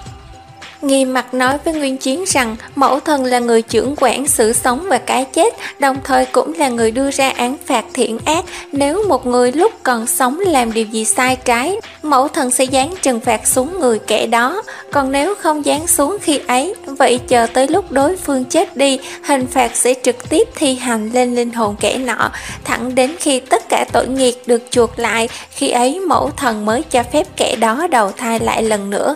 Nghiêm mặt nói với Nguyên Chiến rằng mẫu thần là người trưởng quản sự sống và cái chết, đồng thời cũng là người đưa ra án phạt thiện ác. Nếu một người lúc còn sống làm điều gì sai trái, mẫu thần sẽ giáng trừng phạt xuống người kẻ đó. Còn nếu không giáng xuống khi ấy, vậy chờ tới lúc đối phương chết đi, hình phạt sẽ trực tiếp thi hành lên linh hồn kẻ nọ, thẳng đến khi tất cả tội nghiệp được chuộc lại. Khi ấy mẫu thần mới cho phép kẻ đó đầu thai lại lần nữa.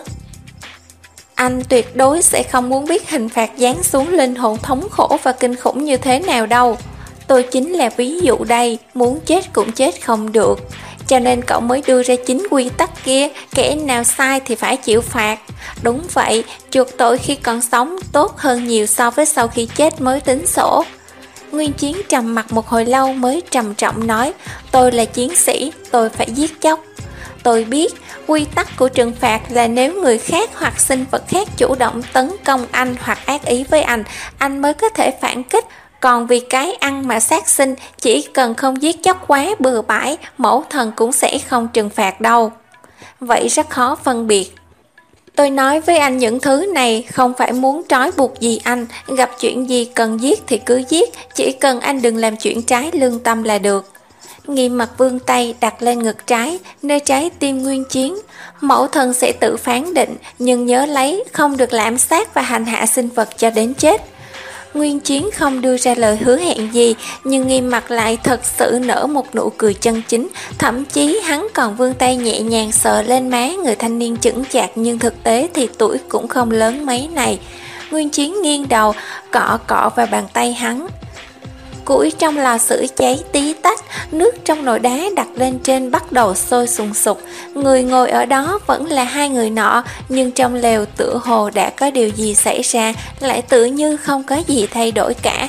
Anh tuyệt đối sẽ không muốn biết hình phạt giáng xuống linh hồn thống khổ và kinh khủng như thế nào đâu. Tôi chính là ví dụ đây, muốn chết cũng chết không được. Cho nên cậu mới đưa ra chính quy tắc kia, kẻ nào sai thì phải chịu phạt. Đúng vậy, chuộc tội khi còn sống tốt hơn nhiều so với sau khi chết mới tính sổ. Nguyên Chiến trầm mặt một hồi lâu mới trầm trọng nói, tôi là chiến sĩ, tôi phải giết chóc. Tôi biết, quy tắc của trừng phạt là nếu người khác hoặc sinh vật khác chủ động tấn công anh hoặc ác ý với anh, anh mới có thể phản kích. Còn vì cái ăn mà sát sinh, chỉ cần không giết chóc quá bừa bãi, mẫu thần cũng sẽ không trừng phạt đâu. Vậy rất khó phân biệt. Tôi nói với anh những thứ này không phải muốn trói buộc gì anh, gặp chuyện gì cần giết thì cứ giết, chỉ cần anh đừng làm chuyện trái lương tâm là được. Nghiêm mặt vươn tay đặt lên ngực trái, nơi trái tim Nguyên Chiến. Mẫu thần sẽ tự phán định, nhưng nhớ lấy không được lạm sát và hành hạ sinh vật cho đến chết. Nguyên Chiến không đưa ra lời hứa hẹn gì, nhưng Nghiêm mặt lại thật sự nở một nụ cười chân chính. Thậm chí hắn còn vươn tay nhẹ nhàng sờ lên má người thanh niên chững chạc, nhưng thực tế thì tuổi cũng không lớn mấy này. Nguyên Chiến nghiêng đầu, cọ cọ vào bàn tay hắn. Củi trong lò sưởi cháy tí tách, nước trong nồi đá đặt lên trên bắt đầu sôi sùng sục. Người ngồi ở đó vẫn là hai người nọ, nhưng trong lều tựa hồ đã có điều gì xảy ra, lại tự như không có gì thay đổi cả.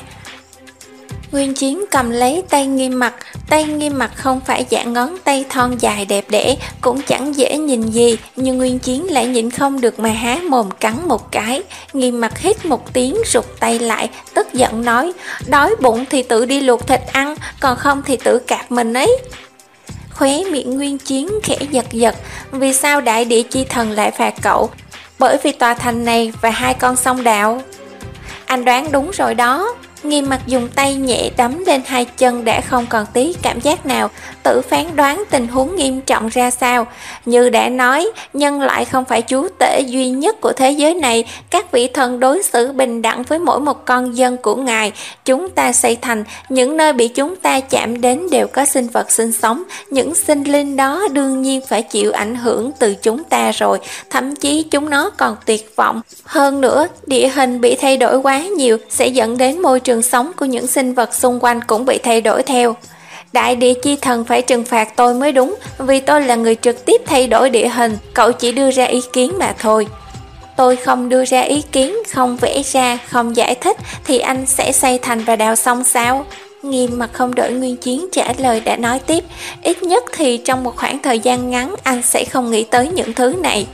Nguyên Chiến cầm lấy tay Nghiêm mặt, tay Nghiêm mặt không phải dạng ngón tay thon dài đẹp đẽ, cũng chẳng dễ nhìn gì, nhưng Nguyên Chiến lại nhịn không được mà há mồm cắn một cái. Nghiêm mặt hít một tiếng rụt tay lại, tức giận nói, đói bụng thì tự đi luộc thịt ăn, còn không thì tự cạp mình ấy. Khóe miệng Nguyên Chiến khẽ giật giật, vì sao đại địa chi thần lại phạt cậu? Bởi vì tòa thành này và hai con sông đạo. Anh đoán đúng rồi đó. Nghiêm mặt dùng tay nhẹ đấm lên hai chân đã không còn tí cảm giác nào, tự phán đoán tình huống nghiêm trọng ra sao. Như đã nói, nhân loại không phải chúa tể duy nhất của thế giới này, các vị thần đối xử bình đẳng với mỗi một con dân của Ngài. Chúng ta xây thành, những nơi bị chúng ta chạm đến đều có sinh vật sinh sống, những sinh linh đó đương nhiên phải chịu ảnh hưởng từ chúng ta rồi, thậm chí chúng nó còn tuyệt vọng. Hơn nữa, địa hình bị thay đổi quá nhiều sẽ dẫn đến môi trường sống của những sinh vật xung quanh cũng bị thay đổi theo. Đại địa chi thần phải trừng phạt tôi mới đúng, vì tôi là người trực tiếp thay đổi địa hình, cậu chỉ đưa ra ý kiến mà thôi. Tôi không đưa ra ý kiến, không vẽ ra, không giải thích thì anh sẽ xây thành và đào sông sao? Nghiêm mặt không đợi Nguyên Chiến trả lời đã nói tiếp, ít nhất thì trong một khoảng thời gian ngắn anh sẽ không nghĩ tới những thứ này.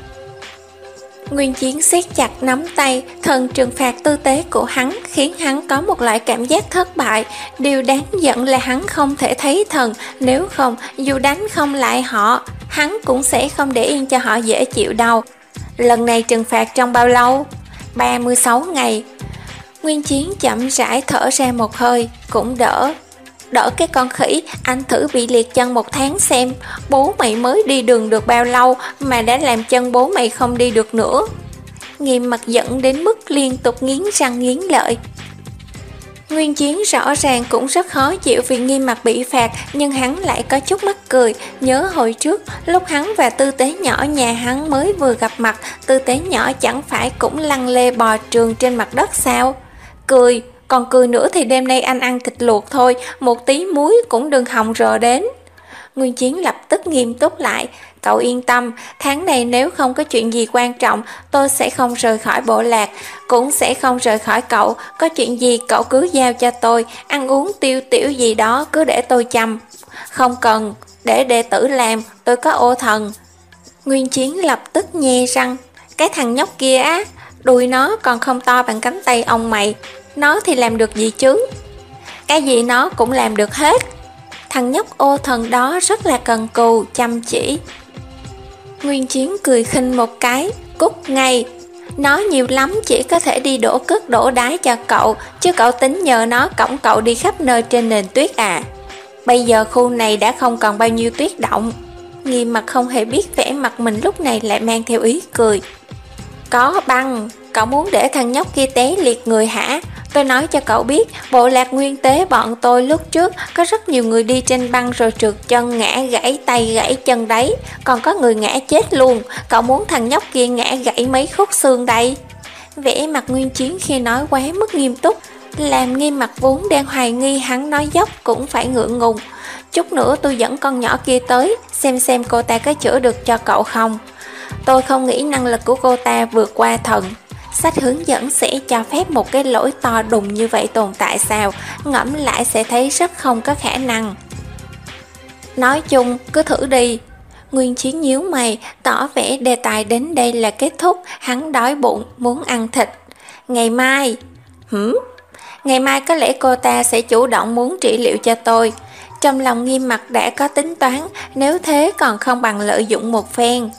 Nguyên Chiến siết chặt nắm tay, thần trừng phạt tư tế của hắn khiến hắn có một loại cảm giác thất bại. Điều đáng giận là hắn không thể thấy thần, nếu không, dù đánh không lại họ, hắn cũng sẽ không để yên cho họ dễ chịu đâu. Lần này trừng phạt trong bao lâu? ba mươi sáu ngày. Nguyên Chiến chậm rãi thở ra một hơi, cũng đỡ. Đỡ cái con khỉ, anh thử bị liệt chân một tháng xem, bố mày mới đi đường được bao lâu mà đã làm chân bố mày không đi được nữa. Nghiêm mặt giận đến mức liên tục nghiến răng nghiến lợi. Nguyên Chiến rõ ràng cũng rất khó chịu vì Nghiêm mặt bị phạt, nhưng hắn lại có chút mắc cười. Nhớ hồi trước, lúc hắn và tư tế nhỏ nhà hắn mới vừa gặp mặt, tư tế nhỏ chẳng phải cũng lăn lê bò trường trên mặt đất sao? Cười, còn cười nữa thì đêm nay anh ăn thịt luộc thôi, một tí muối cũng đừng hòng rờ đến. Nguyên Chiến lập tức nghiêm túc lại. Cậu yên tâm, tháng này nếu không có chuyện gì quan trọng, tôi sẽ không rời khỏi bộ lạc, cũng sẽ không rời khỏi cậu. Có chuyện gì cậu cứ giao cho tôi, ăn uống tiêu tiểu gì đó cứ để tôi chăm. Không cần, để đệ tử làm, tôi có ô thần. Nguyên Chiến lập tức nhe răng. Cái thằng nhóc kia á, đùi nó còn không to bằng cánh tay ông mày, nó thì làm được gì chứ? Cái gì nó cũng làm được hết. Thằng nhóc ô thần đó rất là cần cù, chăm chỉ. Nguyên Chiến cười khinh một cái, cút ngay. Nó nhiều lắm chỉ có thể đi đổ cất đổ đái cho cậu, chứ cậu tính nhờ nó cõng cậu đi khắp nơi trên nền tuyết à? Bây giờ khu này đã không còn bao nhiêu tuyết động. Nghiêm mặt không hề biết vẻ mặt mình lúc này lại mang theo ý cười. Có băng, cậu muốn để thằng nhóc kia té liệt người hả? Tôi nói cho cậu biết, bộ lạc Nguyên Tế bọn tôi lúc trước có rất nhiều người đi trên băng rồi trượt chân ngã gãy tay gãy chân đấy, còn có người ngã chết luôn. Cậu muốn thằng nhóc kia ngã gãy mấy khúc xương đây? Vẻ mặt Nguyên Chiến khi nói quá mức nghiêm túc, làm Nghiêm mặt vốn đang hoài nghi hắn nói dốc cũng phải ngượng ngùng. Chút nữa tôi dẫn con nhỏ kia tới, xem xem cô ta có chữa được cho cậu không. Tôi không nghĩ năng lực của cô ta vượt qua thần. Sách hướng dẫn sẽ cho phép một cái lỗi to đùng như vậy tồn tại sao? Ngẫm lại sẽ thấy rất không có khả năng. Nói chung, cứ thử đi. Nguyên Chiến nhíu mày, tỏ vẻ đề tài đến đây là kết thúc. Hắn đói bụng, muốn ăn thịt. Ngày mai. Hửm? Ngày mai có lẽ cô ta sẽ chủ động muốn trị liệu cho tôi. Trong lòng Nghiêm mặt đã có tính toán, nếu thế còn không bằng lợi dụng một phen.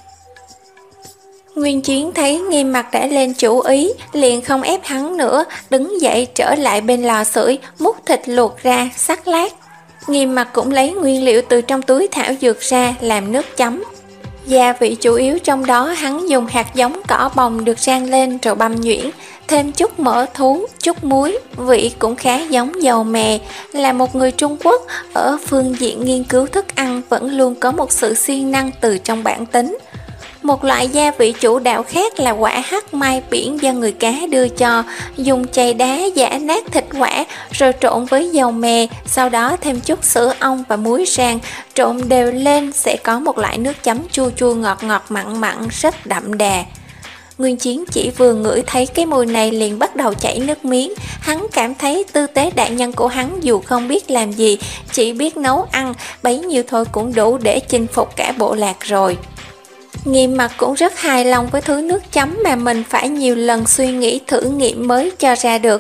Nguyên Chiến thấy Nghiêm mặt đã lên chủ ý, liền không ép hắn nữa, đứng dậy trở lại bên lò sưởi, múc thịt luộc ra, sắc lát. Nghiêm mặt cũng lấy nguyên liệu từ trong túi thảo dược ra làm nước chấm. Gia vị chủ yếu trong đó hắn dùng hạt giống cỏ bồng được rang lên rồi băm nhuyễn, thêm chút mỡ thú, chút muối, vị cũng khá giống dầu mè. Là một người Trung Quốc, ở phương diện nghiên cứu thức ăn vẫn luôn có một sự siêng năng từ trong bản tính. Một loại gia vị chủ đạo khác là quả hắc mai biển do người cá đưa cho, dùng chày đá giã nát thịt quả rồi trộn với dầu mè, sau đó thêm chút sữa ong và muối rang, trộn đều lên sẽ có một loại nước chấm chua chua ngọt ngọt mặn mặn rất đậm đà. Nguyên Chiến chỉ vừa ngửi thấy cái mùi này liền bắt đầu chảy nước miếng. Hắn cảm thấy tư tế đại nhân của hắn dù không biết làm gì, chỉ biết nấu ăn, bấy nhiêu thôi cũng đủ để chinh phục cả bộ lạc rồi. Nghiêm mặt cũng rất hài lòng với thứ nước chấm mà mình phải nhiều lần suy nghĩ thử nghiệm mới cho ra được.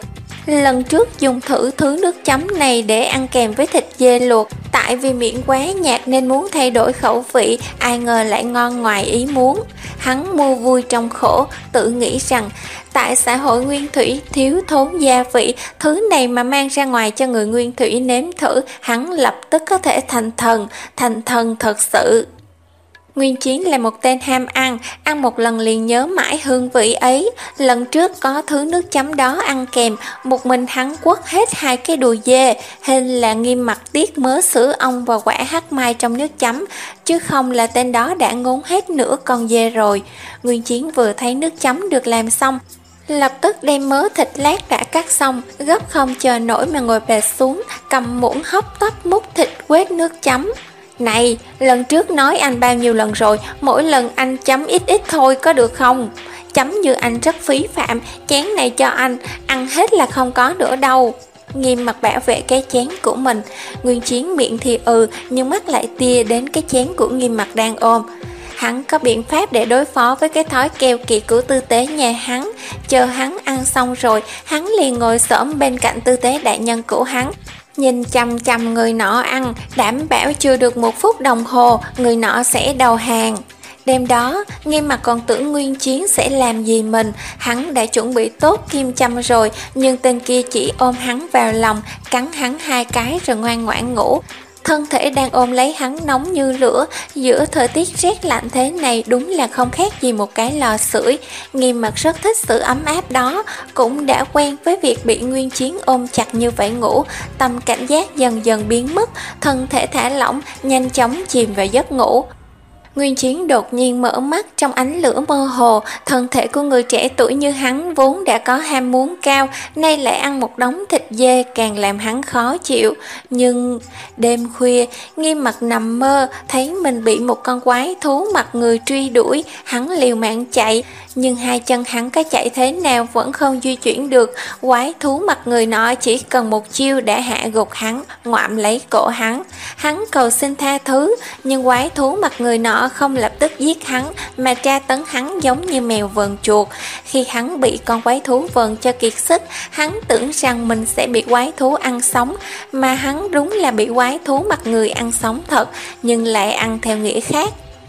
Lần trước dùng thử thứ nước chấm này để ăn kèm với thịt dê luộc, tại vì miệng quá nhạt nên muốn thay đổi khẩu vị, ai ngờ lại ngon ngoài ý muốn. Hắn mua vui trong khổ, tự nghĩ rằng tại xã hội nguyên thủy thiếu thốn gia vị, thứ này mà mang ra ngoài cho người nguyên thủy nếm thử, hắn lập tức có thể thành thần, thành thần thật sự. Nguyên Chiến là một tên ham ăn, ăn một lần liền nhớ mãi hương vị ấy. Lần trước có thứ nước chấm đó ăn kèm, một mình hắn quất hết hai cái đùi dê, hên là Nghiêm Mặc tiết mớ sữa ong và quả hắc mai trong nước chấm, chứ không là tên đó đã ngốn hết nửa con dê rồi. Nguyên Chiến vừa thấy nước chấm được làm xong, lập tức đem mớ thịt lát đã cắt xong, gấp không chờ nổi mà ngồi bệt xuống, cầm muỗng hấp tấp múc thịt quét nước chấm. Này, lần trước nói anh bao nhiêu lần rồi, mỗi lần anh chấm ít ít thôi có được không? Chấm như anh rất phí phạm, chén này cho anh, ăn hết là không có nữa đâu. Nghiêm Mặc bảo vệ cái chén của mình. Nguyên Chiến miệng thì ừ, nhưng mắt lại tia đến cái chén của Nghiêm Mặc đang ôm. Hắn có biện pháp để đối phó với cái thói keo kiệt của tư tế nhà hắn. Chờ hắn ăn xong rồi, hắn liền ngồi xổm bên cạnh tư tế đại nhân của hắn, nhìn chằm chằm người nọ ăn, đảm bảo chưa được một phút đồng hồ, người nọ sẽ đầu hàng. Đêm đó, Nghiêm Mặc còn tưởng Nguyên Chiến sẽ làm gì mình, hắn đã chuẩn bị tốt kim châm rồi, nhưng tên kia chỉ ôm hắn vào lòng, cắn hắn hai cái rồi ngoan ngoãn ngủ. Thân thể đang ôm lấy hắn nóng như lửa, giữa thời tiết rét lạnh thế này đúng là không khác gì một cái lò sưởi. Nghiêm Mặc rất thích sự ấm áp đó, cũng đã quen với việc bị Nguyên Chiến ôm chặt như vậy ngủ, tâm cảnh giác dần dần biến mất, thân thể thả lỏng, nhanh chóng chìm vào giấc ngủ. Nguyên Chiến đột nhiên mở mắt trong ánh lửa mơ hồ, thân thể của người trẻ tuổi như hắn vốn đã có ham muốn cao, nay lại ăn một đống thịt dê càng làm hắn khó chịu. Nhưng đêm khuya, Nghiêm Mặc nằm mơ, thấy mình bị một con quái thú mặt người truy đuổi, hắn liều mạng chạy, nhưng hai chân hắn có chạy thế nào vẫn không di chuyển được. Quái thú mặt người nọ chỉ cần một chiêu đã hạ gục hắn, ngoạm lấy cổ hắn. Hắn cầu xin tha thứ, nhưng quái thú mặt người nọ không lập tức giết hắn mà tra tấn hắn giống như mèo vờn chuột. Khi hắn bị con quái thú vờn cho kiệt sức, hắn tưởng rằng mình sẽ bị quái thú ăn sống, mà hắn đúng là bị quái thú mặt người ăn sống thật, nhưng lại ăn theo nghĩa khác.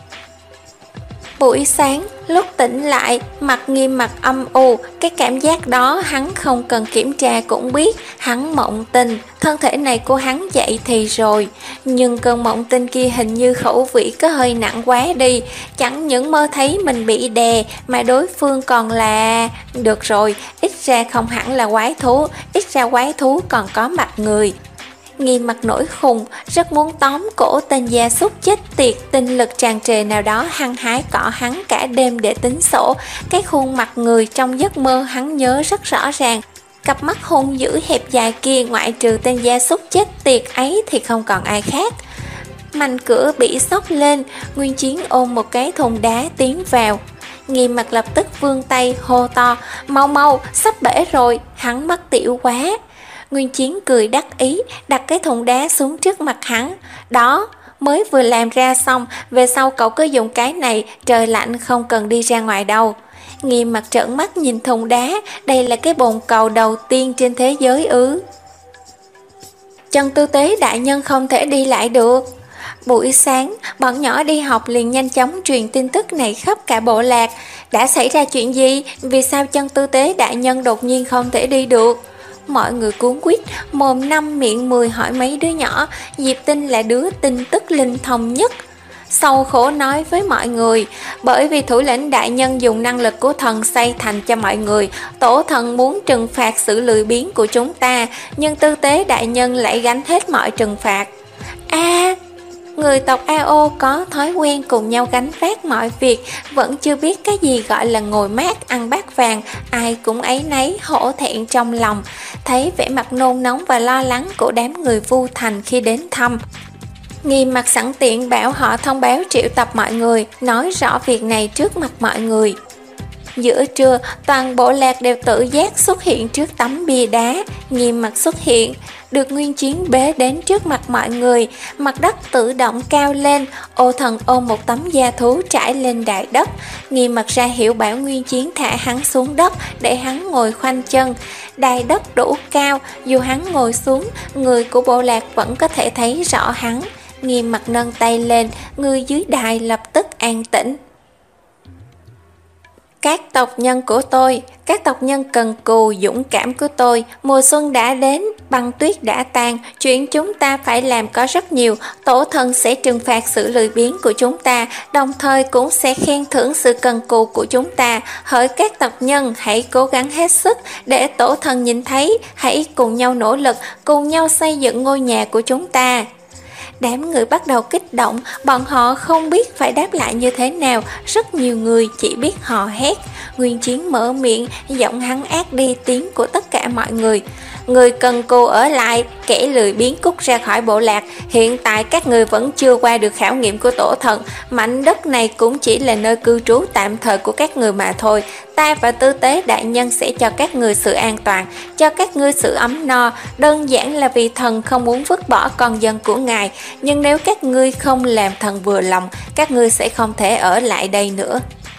Buổi sáng, lúc tỉnh lại, mặt Nghiêm Mặc âm u, cái cảm giác đó hắn không cần kiểm tra cũng biết, hắn mộng tình, thân thể này của hắn dậy thì rồi. Nhưng cơn mộng tình kia hình như khẩu vị có hơi nặng quá đi, chẳng những mơ thấy mình bị đè, mà đối phương còn là... Được rồi, ít ra không hẳn là quái thú, ít ra quái thú còn có mặt người. Nghiêm Mặc nổi khùng, rất muốn tóm cổ tên gia súc chết tiệt, tinh lực tràn trề nào đó hăng hái cọ hắn cả đêm để tính sổ. Cái khuôn mặt người trong giấc mơ hắn nhớ rất rõ ràng, cặp mắt hung dữ hẹp dài kia ngoại trừ tên gia súc chết tiệt ấy thì không còn ai khác. Mành cửa bị xốc lên, Nguyên Chiến ôm một cái thùng đá tiến vào. Nghiêm Mặc lập tức vươn tay hô to, mau mau, sắp bể rồi, hắn mất tiểu quá. Nguyên Chiến cười đắc ý, đặt cái thùng đá xuống trước mặt hắn. Đó, mới vừa làm ra xong, về sau cậu cứ dùng cái này, trời lạnh không cần đi ra ngoài đâu. Nghiêm Mặc trợn mắt nhìn thùng đá, đây là cái bồn cầu đầu tiên trên thế giới ư? Chân tư tế đại nhân không thể đi lại được. Buổi sáng, bọn nhỏ đi học liền nhanh chóng truyền tin tức này khắp cả bộ lạc. Đã xảy ra chuyện gì? Vì sao chân tư tế đại nhân đột nhiên không thể đi được? Mọi người cuốn quýt, mồm năm miệng mười hỏi mấy đứa nhỏ. Diệp Tinh là đứa tin tức linh thông nhất. Sầu khổ nói với mọi người, bởi vì thủ lĩnh đại nhân dùng năng lực của thần xây thành cho mọi người, tổ thần muốn trừng phạt sự lười biếng của chúng ta, nhưng tư tế đại nhân lại gánh hết mọi trừng phạt. A à, người tộc a o có thói quen cùng nhau gánh vác mọi việc, vẫn chưa biết cái gì gọi là ngồi mát ăn bát vàng, ai cũng áy náy hổ thẹn trong lòng. Thấy vẻ mặt nôn nóng và lo lắng của đám người Vu Thành khi đến thăm, Nghiêm Mặc sẵn tiện bảo họ thông báo triệu tập mọi người, nói rõ việc này trước mặt mọi người. Giữa trưa, toàn bộ lạc đều tự giác xuất hiện trước tấm bia đá. Nghiêm mặt xuất hiện, được Nguyên Chiến bế đến trước mặt mọi người. Mặt đất tự động cao lên, Ô Thần ôm một tấm da thú trải lên đại đất. Nghiêm mặt ra hiệu bảo Nguyên Chiến thả hắn xuống đất để hắn ngồi khoanh chân. Đài đất đủ cao, dù hắn ngồi xuống, người của bộ lạc vẫn có thể thấy rõ hắn. Nghiêm mặt nâng tay lên, người dưới đài lập tức an tĩnh. Các tộc nhân của tôi, các tộc nhân cần cù dũng cảm của tôi, mùa xuân đã đến, băng tuyết đã tan, chuyện chúng ta phải làm có rất nhiều. Tổ thần sẽ trừng phạt sự lười biếng của chúng ta, đồng thời cũng sẽ khen thưởng sự cần cù của chúng ta. Hỡi các tộc nhân, hãy cố gắng hết sức để tổ thần nhìn thấy, hãy cùng nhau nỗ lực, cùng nhau xây dựng ngôi nhà của chúng ta. Đám người bắt đầu kích động, bọn họ không biết phải đáp lại như thế nào, rất nhiều người chỉ biết hò hét. Nguyên Chiến mở miệng, giọng hắn ác đi tiếng của tất cả mọi người. Người cần cù ở lại, kẻ lười biếng cút ra khỏi bộ lạc. Hiện tại các người vẫn chưa qua được khảo nghiệm của tổ thần. Mảnh đất này cũng chỉ là nơi cư trú tạm thời của các người mà thôi. Ta và Tư Tế đại nhân sẽ cho các người sự an toàn, cho các ngươi sự ấm no. Đơn giản là vì thần không muốn vứt bỏ con dân của ngài. Nhưng nếu các ngươi không làm thần vừa lòng, các ngươi sẽ không thể ở lại đây nữa.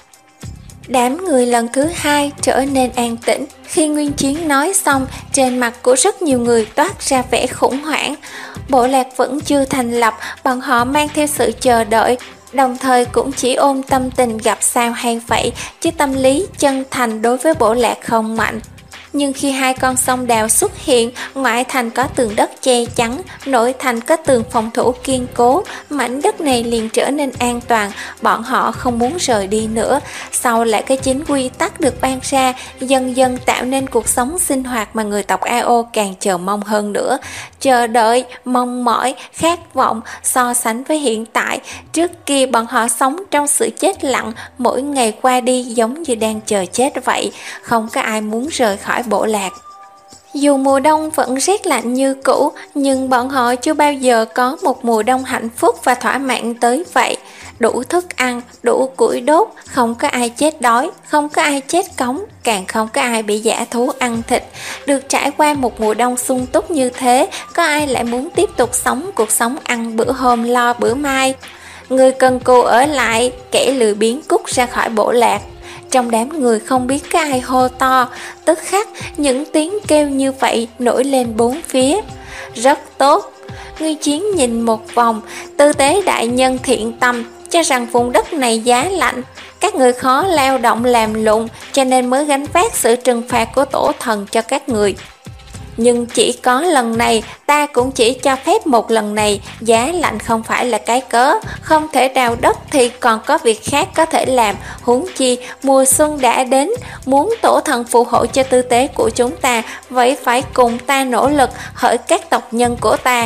Đám người lần thứ hai trở nên an tĩnh. Khi Nguyên Chiến nói xong, trên mặt của rất nhiều người toát ra vẻ khủng hoảng. Bộ lạc vẫn chưa thành lập, bọn họ mang theo sự chờ đợi, đồng thời cũng chỉ ôm tâm tình gặp sao hay vậy, chứ tâm lý chân thành đối với bộ lạc không mạnh. Nhưng khi hai con sông đào xuất hiện, ngoại thành có tường đất che chắn, nội thành có tường phòng thủ kiên cố, mảnh đất này liền trở nên an toàn, bọn họ không muốn rời đi nữa. Sau lại cái chính quy tắc được ban ra, dần dần tạo nên cuộc sống sinh hoạt mà người tộc a o càng chờ mong hơn nữa. Chờ đợi, mong mỏi, khát vọng, so sánh với hiện tại, trước kia bọn họ sống trong sự chết lặng, mỗi ngày qua đi giống như đang chờ chết vậy, không có ai muốn rời khỏi bộ lạc. Dù mùa đông vẫn rét lạnh như cũ, nhưng bọn họ chưa bao giờ có một mùa đông hạnh phúc và thỏa mãn tới vậy. Đủ thức ăn, đủ củi đốt, không có ai chết đói, không có ai chết cống, càng không có ai bị dã thú ăn thịt. Được trải qua một mùa đông sung túc như thế, có ai lại muốn tiếp tục sống cuộc sống ăn bữa hôm lo bữa mai. Người cần cù ở lại, kẻ lười biếng cút ra khỏi bộ lạc. Trong đám người không biết có ai hô to, tức khắc những tiếng kêu như vậy nổi lên bốn phía. Rất tốt. Nguyên Chiến nhìn một vòng, Tư Tế đại nhân thiện tâm, cho rằng vùng đất này giá lạnh, các người khó lao động làm lụng, cho nên mới gánh vác sự trừng phạt của tổ thần cho các người. Nhưng chỉ có lần này, ta cũng chỉ cho phép một lần này, giá lạnh không phải là cái cớ, không thể đào đất thì còn có việc khác có thể làm, huống chi mùa xuân đã đến, muốn tổ thần phù hộ cho tư tế của chúng ta, vậy phải cùng ta nỗ lực, hỡi các tộc nhân của ta.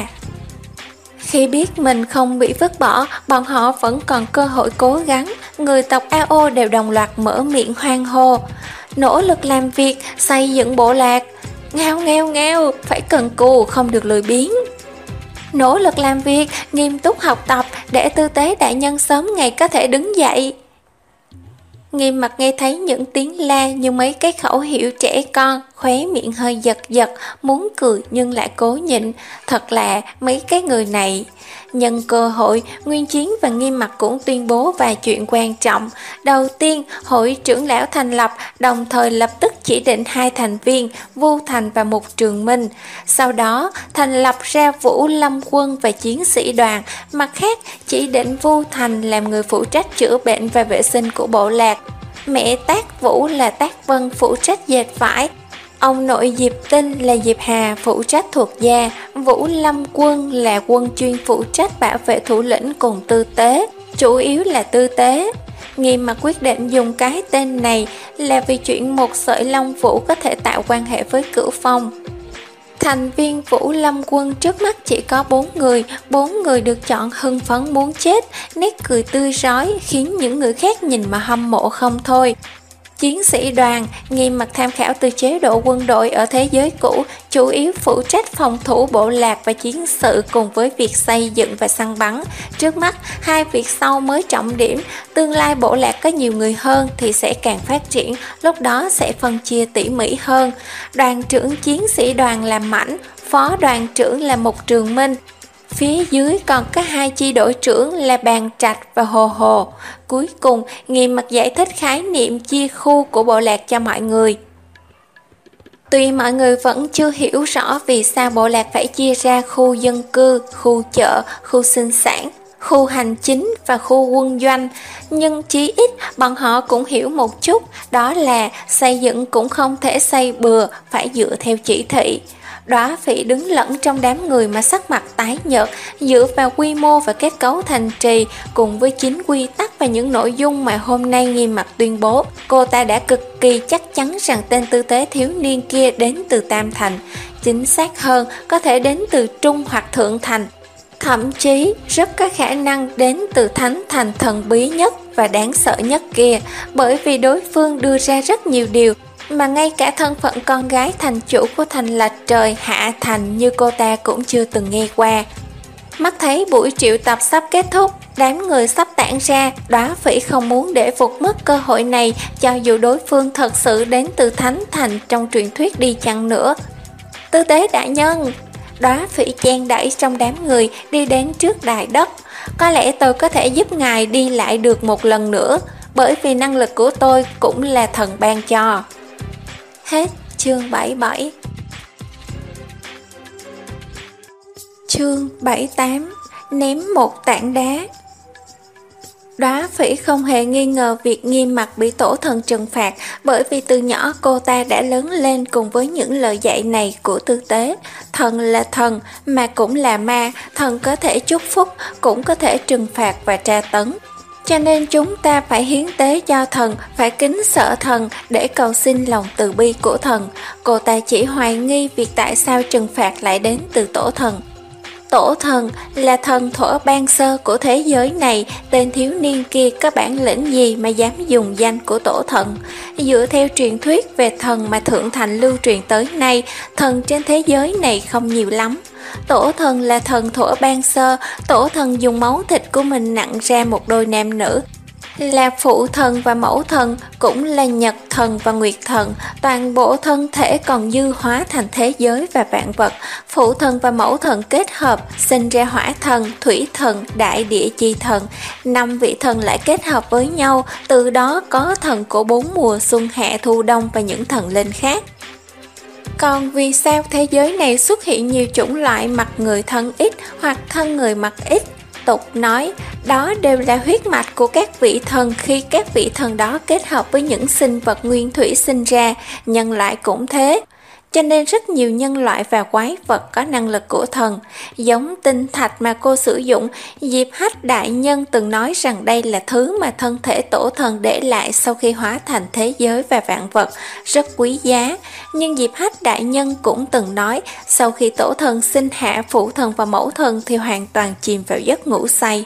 Khi biết mình không bị vứt bỏ, bọn họ vẫn còn cơ hội cố gắng, người tộc a o đều đồng loạt mở miệng hoan hô. Nỗ lực làm việc, xây dựng bộ lạc. Ngao ngao ngao, phải cần cù, không được lười biếng. Nỗ lực làm việc, nghiêm túc học tập, để tư tế đại nhân sớm ngày có thể đứng dậy. Nghiêm mặt nghe thấy những tiếng la như mấy cái khẩu hiệu trẻ con, khóe miệng hơi giật giật, muốn cười nhưng lại cố nhịn. Thật là mấy cái người này. Nhân cơ hội, Nguyên Chiến và Nghiêm mặt cũng tuyên bố vài chuyện quan trọng. Đầu tiên, hội trưởng lão thành lập, đồng thời lập tức chỉ định hai thành viên, Vu Thành và Mục Trường Minh. Sau đó, thành lập ra Vũ Lâm Quân và chiến sĩ đoàn. Mặt khác, chỉ định Vu Thành làm người phụ trách chữa bệnh và vệ sinh của bộ lạc. Mẹ Tác Vũ là Tác Vân phụ trách dệt vải. Ông nội Diệp Tinh là Diệp Hà phụ trách thuộc gia. Vũ Lâm Quân là quân chuyên phụ trách bảo vệ thủ lĩnh cùng tư tế, chủ yếu là tư tế. Nghiêm mặt quyết định dùng cái tên này là vì chuyện một sợi long vũ có thể tạo quan hệ với Cửu Phong. Thành viên Vũ Lâm Quân trước mắt chỉ có bốn người, bốn người được chọn hưng phấn muốn chết, nét cười tươi rói khiến những người khác nhìn mà hâm mộ không thôi. Chiến sĩ đoàn nghiêm mặt tham khảo từ chế độ quân đội ở thế giới cũ, chủ yếu phụ trách phòng thủ bộ lạc và chiến sự cùng với việc xây dựng và săn bắn. Trước mắt, hai việc sau mới trọng điểm. Tương lai bộ lạc có nhiều người hơn thì sẽ càng phát triển, lúc đó sẽ phân chia tỉ mỉ hơn. Đoàn trưởng chiến sĩ đoàn là Mãnh, phó đoàn trưởng là Mục Trường Minh. Phía dưới còn có hai chi đội trưởng là Bàn Trạch và Hồ Hồ. Cuối cùng, Nghiêm mặt giải thích khái niệm chia khu của bộ lạc cho mọi người. Tuy mọi người vẫn chưa hiểu rõ vì sao bộ lạc phải chia ra khu dân cư, khu chợ, khu sinh sản, khu hành chính và khu quân doanh, nhưng chí ít bọn họ cũng hiểu một chút, đó là xây dựng cũng không thể xây bừa, phải dựa theo chỉ thị. Đóa Phỉ đứng lẫn trong đám người mà sắc mặt tái nhợt, dựa vào quy mô và kết cấu thành trì cùng với chính quy tắc và những nội dung mà hôm nay Nghiêm mặt tuyên bố, cô ta đã cực kỳ chắc chắn rằng tên tư tế thiếu niên kia đến từ Tam Thành, chính xác hơn có thể đến từ Trung hoặc Thượng Thành, thậm chí rất có khả năng đến từ Thánh Thành thần bí nhất và đáng sợ nhất kia, bởi vì đối phương đưa ra rất nhiều điều mà ngay cả thân phận con gái thành chủ của thành Lạch Trời Hạ Thành như cô ta cũng chưa từng nghe qua. Mắt thấy buổi triệu tập sắp kết thúc, đám người sắp tản ra, Đóa Phỉ không muốn để vụt mất cơ hội này cho dù đối phương thật sự đến từ Thánh Thành trong truyền thuyết đi chăng nữa. Tư tế đại nhân, Đóa Phỉ chen đẩy trong đám người đi đến trước đài đất. Có lẽ tôi có thể giúp ngài đi lại được một lần nữa, bởi vì năng lực của tôi cũng là thần ban cho. Hết chương bảy mươi bảy. Chương bảy mươi tám. Ném một tảng đá. Đóa Phỉ không hề nghi ngờ việc Nghiêm mặt bị tổ thần trừng phạt, bởi vì từ nhỏ cô ta đã lớn lên cùng với những lời dạy này của tư tế. Thần là thần, mà cũng là ma, thần có thể chúc phúc, cũng có thể trừng phạt và tra tấn. Cho nên chúng ta phải hiến tế cho thần, phải kính sợ thần để cầu xin lòng từ bi của thần. Cô ta chỉ hoài nghi việc tại sao trừng phạt lại đến từ tổ thần. Tổ thần là thần thuở ban sơ của thế giới này, tên thiếu niên kia có bản lĩnh gì mà dám dùng danh của tổ thần. Dựa theo truyền thuyết về thần mà Thượng Thành lưu truyền tới nay, thần trên thế giới này không nhiều lắm. Tổ thần là thần thuở ban sơ, tổ thần dùng máu thịt của mình nặn ra một đôi nam nữ. Là phụ thần và mẫu thần, cũng là nhật thần và nguyệt thần, toàn bộ thân thể còn dư hóa thành thế giới và vạn vật. Phụ thần và mẫu thần kết hợp, sinh ra hỏa thần, thủy thần, đại địa chi thần. Năm vị thần lại kết hợp với nhau, từ đó có thần của bốn mùa xuân hạ thu đông và những thần linh khác. Còn vì sao thế giới này xuất hiện nhiều chủng loại mặt người thân ít hoặc thân người mặt ít? Tục nói, đó đều là huyết mạch của các vị thần khi các vị thần đó kết hợp với những sinh vật nguyên thủy sinh ra, nhân loại cũng thế. Cho nên rất nhiều nhân loại và quái vật có năng lực của thần. Giống tinh thạch mà cô sử dụng, Diệp Hách đại nhân từng nói rằng đây là thứ mà thân thể tổ thần để lại sau khi hóa thành thế giới và vạn vật, rất quý giá. Nhưng Diệp Hách đại nhân cũng từng nói, sau khi tổ thần sinh hạ phụ thần và mẫu thần thì hoàn toàn chìm vào giấc ngủ say.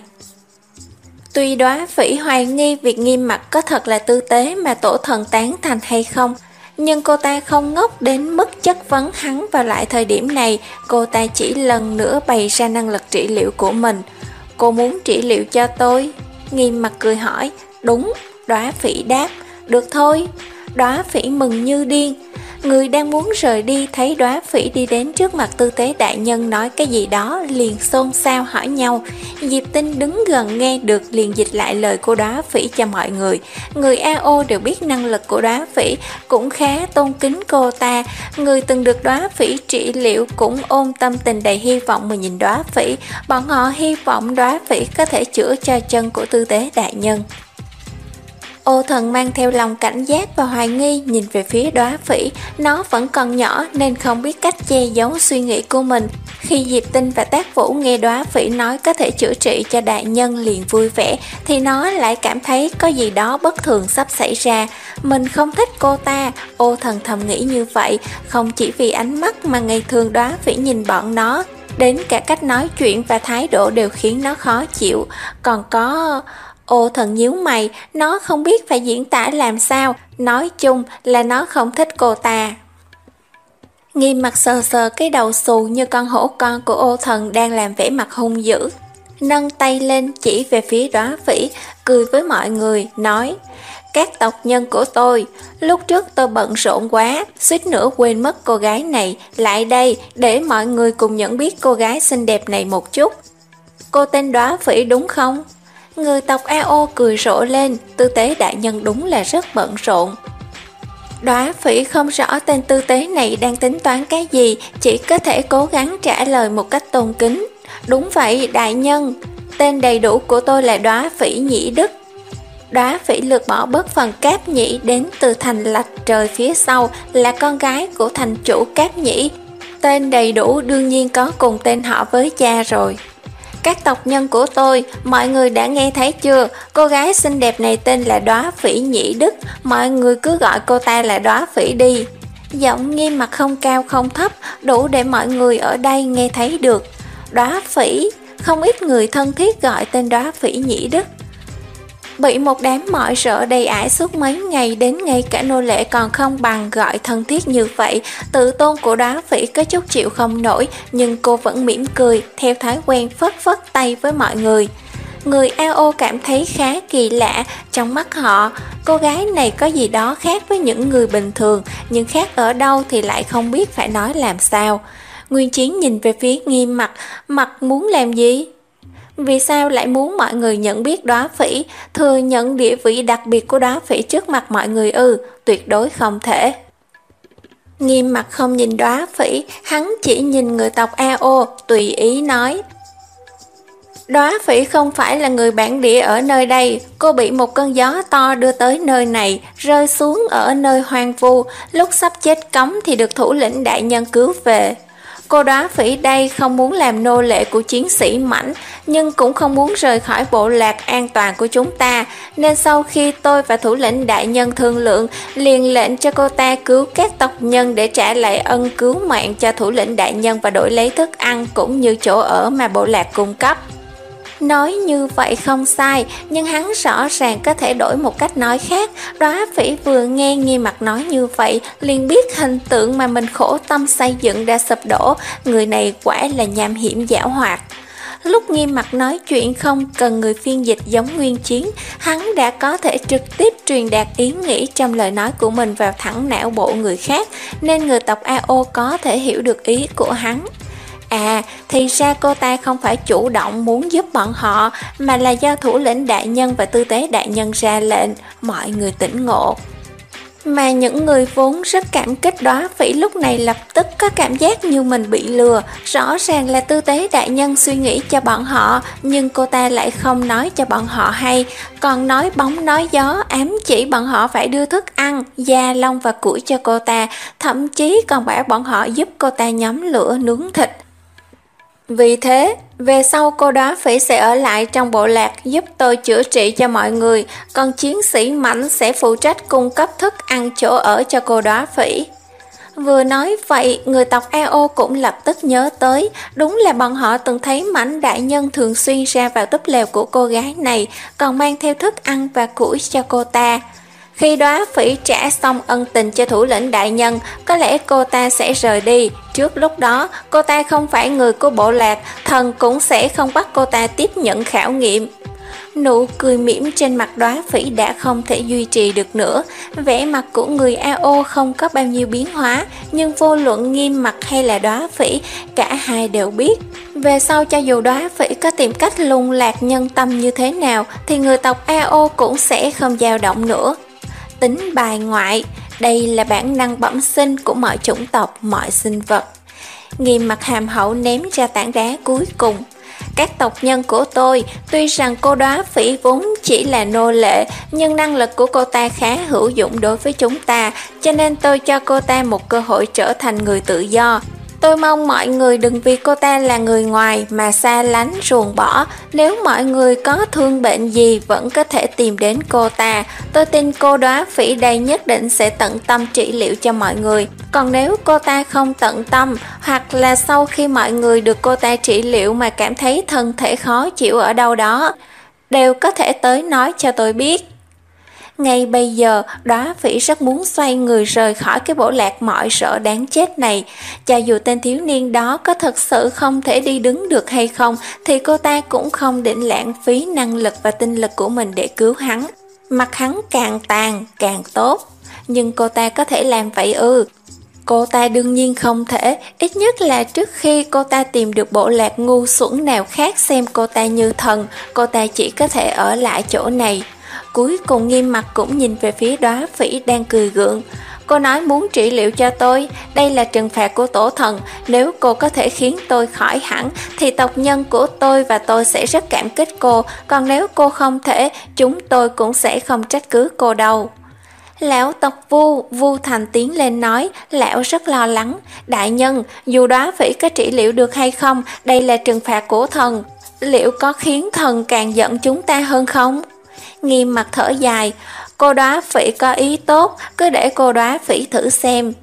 Tuy Đóa Phỉ hoài nghi việc Nghiêm mặt có thật là tư tế mà tổ thần tán thành hay không, nhưng cô ta không ngốc đến mức chất vấn hắn vào lại thời điểm này. Cô ta chỉ lần nữa bày ra năng lực trị liệu của mình. Cô muốn trị liệu cho tôi? Nghiêm mặt cười hỏi. Đúng, Đóa Phỉ đáp. Được thôi. Đóa Phỉ mừng như điên. Người đang muốn rời đi thấy Đóa Phỉ đi đến trước mặt tư tế đại nhân nói cái gì đó, liền xôn xao hỏi nhau. Diệp Tinh đứng gần nghe được liền dịch lại lời của Đóa Phỉ cho mọi người. Người a o đều biết năng lực của Đóa Phỉ, cũng khá tôn kính cô ta. Người từng được Đóa Phỉ trị liệu cũng ôm tâm tình đầy hy vọng mà nhìn Đóa Phỉ. Bọn họ hy vọng Đóa Phỉ có thể chữa cho chân của tư tế đại nhân. Ô thần mang theo lòng cảnh giác và hoài nghi nhìn về phía Đóa Phỉ. Nó vẫn còn nhỏ nên không biết cách che giấu suy nghĩ của mình. Khi Diệp Tinh và Tác Vũ nghe Đóa Phỉ nói có thể chữa trị cho đại nhân liền vui vẻ, thì nó lại cảm thấy có gì đó bất thường sắp xảy ra. Mình không thích cô ta, ô thần thầm nghĩ như vậy, không chỉ vì ánh mắt mà ngày thường Đóa Phỉ nhìn bọn nó, đến cả cách nói chuyện và thái độ đều khiến nó khó chịu. Còn có... Ô Thần nhíu mày, nó không biết phải diễn tả làm sao, nói chung là nó không thích cô ta. Nghiêm Mặt sờ sờ cái đầu xù như con hổ con của Ô Thần đang làm vẻ mặt hung dữ, nâng tay lên chỉ về phía Đóa Phỉ, cười với mọi người, nói: các tộc nhân của tôi, lúc trước tôi bận rộn quá, suýt nữa quên mất cô gái này, lại đây để mọi người cùng nhận biết cô gái xinh đẹp này một chút. Cô tên Đóa Phỉ đúng không? Người tộc a ô cười rộ lên, tư tế đại nhân đúng là rất bận rộn. Đóa Phỉ không rõ tên tư tế này đang tính toán cái gì, chỉ có thể cố gắng trả lời một cách tôn kính. Đúng vậy, đại nhân, tên đầy đủ của tôi là Đóa Phỉ Nhĩ Đức. Đóa Phỉ lược bỏ bớt phần Cáp Nhĩ đến từ thành Lạch Trời phía sau, là con gái của thành chủ Cáp Nhĩ. Tên đầy đủ đương nhiên có cùng tên họ với cha rồi. Các tộc nhân của tôi, mọi người đã nghe thấy chưa? Cô gái xinh đẹp này tên là Đóa Phỉ Nhĩ Đức, mọi người cứ gọi cô ta là Đóa Phỉ đi. Giọng Nghiêm Mặt không cao không thấp, đủ để mọi người ở đây nghe thấy được. Đóa Phỉ, không ít người thân thiết gọi tên Đóa Phỉ Nhĩ Đức. Bị một đám mọi rợ đầy ải suốt mấy ngày, đến ngay cả nô lệ còn không bằng gọi thân thiết như vậy, tự tôn của Đóa Phỉ có chút chịu không nổi, nhưng cô vẫn mỉm cười, theo thói quen phất phất tay với mọi người. Người a ô cảm thấy khá kỳ lạ, trong mắt họ, cô gái này có gì đó khác với những người bình thường, nhưng khác ở đâu thì lại không biết phải nói làm sao. Nguyên Chiến nhìn về phía Nghiêm Mặt, mặt muốn làm gì? Vì sao lại muốn mọi người nhận biết Đóa Phỉ, thừa nhận địa vị đặc biệt của Đóa Phỉ trước mặt mọi người ư? Tuyệt đối không thể. Nghiêm Mặt không nhìn Đóa Phỉ, hắn chỉ nhìn người tộc a ô, tùy ý nói: Đóa Phỉ không phải là người bản địa ở nơi đây, cô bị một cơn gió to đưa tới nơi này, rơi xuống ở nơi hoang vu, lúc sắp chết cống thì được thủ lĩnh đại nhân cứu về. Cô Đóa Phỉ đây không muốn làm nô lệ của chiến sĩ Mãnh, nhưng cũng không muốn rời khỏi bộ lạc an toàn của chúng ta, nên sau khi tôi và thủ lĩnh đại nhân thương lượng, liền lệnh cho cô ta cứu các tộc nhân để trả lại ân cứu mạng cho thủ lĩnh đại nhân và đổi lấy thức ăn cũng như chỗ ở mà bộ lạc cung cấp. Nói như vậy không sai, nhưng hắn rõ ràng có thể đổi một cách nói khác. Đóa Phỉ vừa nghe Nghiêm Mặt nói như vậy, liền biết hình tượng mà mình khổ tâm xây dựng đã sụp đổ. Người này quả là nham hiểm giảo hoạt. Lúc Nghiêm Mặt nói chuyện không cần người phiên dịch giống Nguyên Chiến, hắn đã có thể trực tiếp truyền đạt ý nghĩ trong lời nói của mình vào thẳng não bộ người khác, nên người tộc a ô có thể hiểu được ý của hắn. À, thì ra cô ta không phải chủ động muốn giúp bọn họ, mà là do thủ lĩnh đại nhân và tư tế đại nhân ra lệnh, mọi người tỉnh ngộ. Mà những người vốn rất cảm kích Đóa Phỉ lúc này lập tức có cảm giác như mình bị lừa. Rõ ràng là tư tế đại nhân suy nghĩ cho bọn họ, nhưng cô ta lại không nói cho bọn họ hay, còn nói bóng nói gió ám chỉ bọn họ phải đưa thức ăn, da lông và củi cho cô ta, thậm chí còn bảo bọn họ giúp cô ta nhóm lửa nướng thịt. Vì thế, về sau cô Đóa Phỉ sẽ ở lại trong bộ lạc giúp tôi chữa trị cho mọi người, còn chiến sĩ Mãnh sẽ phụ trách cung cấp thức ăn chỗ ở cho cô Đóa Phỉ. Vừa nói vậy, người tộc a ô cũng lập tức nhớ tới, đúng là bọn họ từng thấy Mãnh đại nhân thường xuyên ra vào túp lều của cô gái này, còn mang theo thức ăn và củi cho cô ta. Khi Đóa Phỉ trả xong ân tình cho thủ lĩnh đại nhân, có lẽ cô ta sẽ rời đi. Trước lúc đó, cô ta không phải người của bộ lạc, thần cũng sẽ không bắt cô ta tiếp nhận khảo nghiệm. Nụ cười mỉm trên mặt Đóa Phỉ đã không thể duy trì được nữa. Vẻ mặt của người a ô không có bao nhiêu biến hóa, nhưng vô luận Nghiêm Mặt hay là Đóa Phỉ, cả hai đều biết. Về sau cho dù Đóa Phỉ có tìm cách lung lạc nhân tâm như thế nào, thì người tộc a ô cũng sẽ không dao động nữa. Tính bài ngoại, đây là bản năng bẩm sinh của mọi chủng tộc, mọi sinh vật. Nghiêm Mặt hàm hậu ném ra tảng đá cuối cùng. Các tộc nhân của tôi, tuy rằng cô Đóa Phỉ vốn chỉ là nô lệ, nhưng năng lực của cô ta khá hữu dụng đối với chúng ta, cho nên tôi cho cô ta một cơ hội trở thành người tự do. Tôi mong mọi người đừng vì cô ta là người ngoài mà xa lánh ruồng bỏ. Nếu mọi người có thương bệnh gì vẫn có thể tìm đến cô ta. Tôi tin cô Đóa Phỉ đây nhất định sẽ tận tâm trị liệu cho mọi người. Còn nếu cô ta không tận tâm, hoặc là sau khi mọi người được cô ta trị liệu mà cảm thấy thân thể khó chịu ở đâu đó, đều có thể tới nói cho tôi biết. Ngay bây giờ, Đóa Phỉ rất muốn xoay người rời khỏi cái bộ lạc mọi sợ đáng chết này. Cho dù tên thiếu niên đó có thật sự không thể đi đứng được hay không, thì cô ta cũng không định lãng phí năng lực và tinh lực của mình để cứu hắn. Mặt hắn càng tàn, càng tốt. Nhưng cô ta có thể làm vậy ư? Cô ta đương nhiên không thể, ít nhất là trước khi cô ta tìm được bộ lạc ngu xuẩn nào khác xem cô ta như thần, cô ta chỉ có thể ở lại chỗ này. Cuối cùng Nghiêm Mặc cũng nhìn về phía Đóa Phỉ đang cười gượng. Cô nói muốn trị liệu cho tôi, đây là trừng phạt của tổ thần, nếu cô có thể khiến tôi khỏi hẳn thì tộc nhân của tôi và tôi sẽ rất cảm kích cô, còn nếu cô không thể, chúng tôi cũng sẽ không trách cứ cô đâu. Lão tộc Vu, Vu Thành tiến lên nói, lão rất lo lắng. Đại nhân, dù Đóa Phỉ có trị liệu được hay không, đây là trừng phạt của thần. Liệu có khiến thần càng giận chúng ta hơn không? Nghiêm Mặc thở dài, cô Đóa Phỉ có ý tốt, cứ để cô Đóa Phỉ thử xem.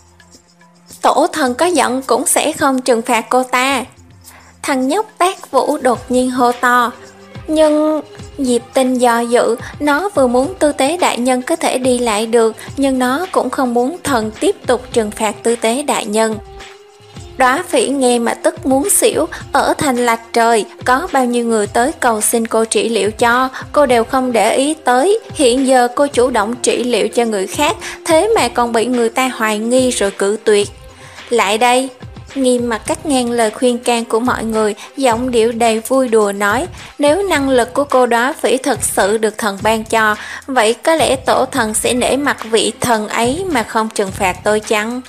Tổ thần có giận cũng sẽ không trừng phạt cô ta. Thằng nhóc Tác Vũ đột nhiên hô to. Nhưng... Diệp Tinh do dự, nó vừa muốn Tư Tế đại nhân có thể đi lại được, nhưng nó cũng không muốn thần tiếp tục trừng phạt Tư Tế đại nhân. Đóa Phỉ nghe mà tức muốn xỉu, ở thành Lạch Trời, có bao nhiêu người tới cầu xin cô trị liệu cho, cô đều không để ý tới, hiện giờ cô chủ động trị liệu cho người khác, thế mà còn bị người ta hoài nghi rồi cự tuyệt. Lại đây! Nghiêm Mặc cắt ngang lời khuyên can của mọi người, giọng điệu đầy vui đùa nói, nếu năng lực của cô Đóa Phỉ thật sự được thần ban cho, vậy có lẽ tổ thần sẽ nể mặt vị thần ấy mà không trừng phạt tôi chăng?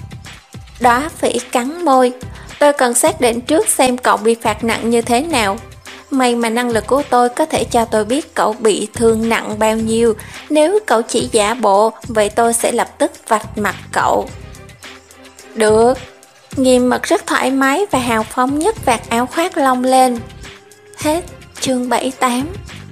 Đóa Phỉ cắn môi, tôi cần xác định trước xem cậu bị phạt nặng như thế nào. May mà năng lực của tôi có thể cho tôi biết cậu bị thương nặng bao nhiêu, nếu cậu chỉ giả bộ, vậy tôi sẽ lập tức vạch mặt cậu. Được. Nghiêm Mặc rất thoải mái và hào phóng nhất vạt áo khoác lông lên. Hết chương bảy mươi tám.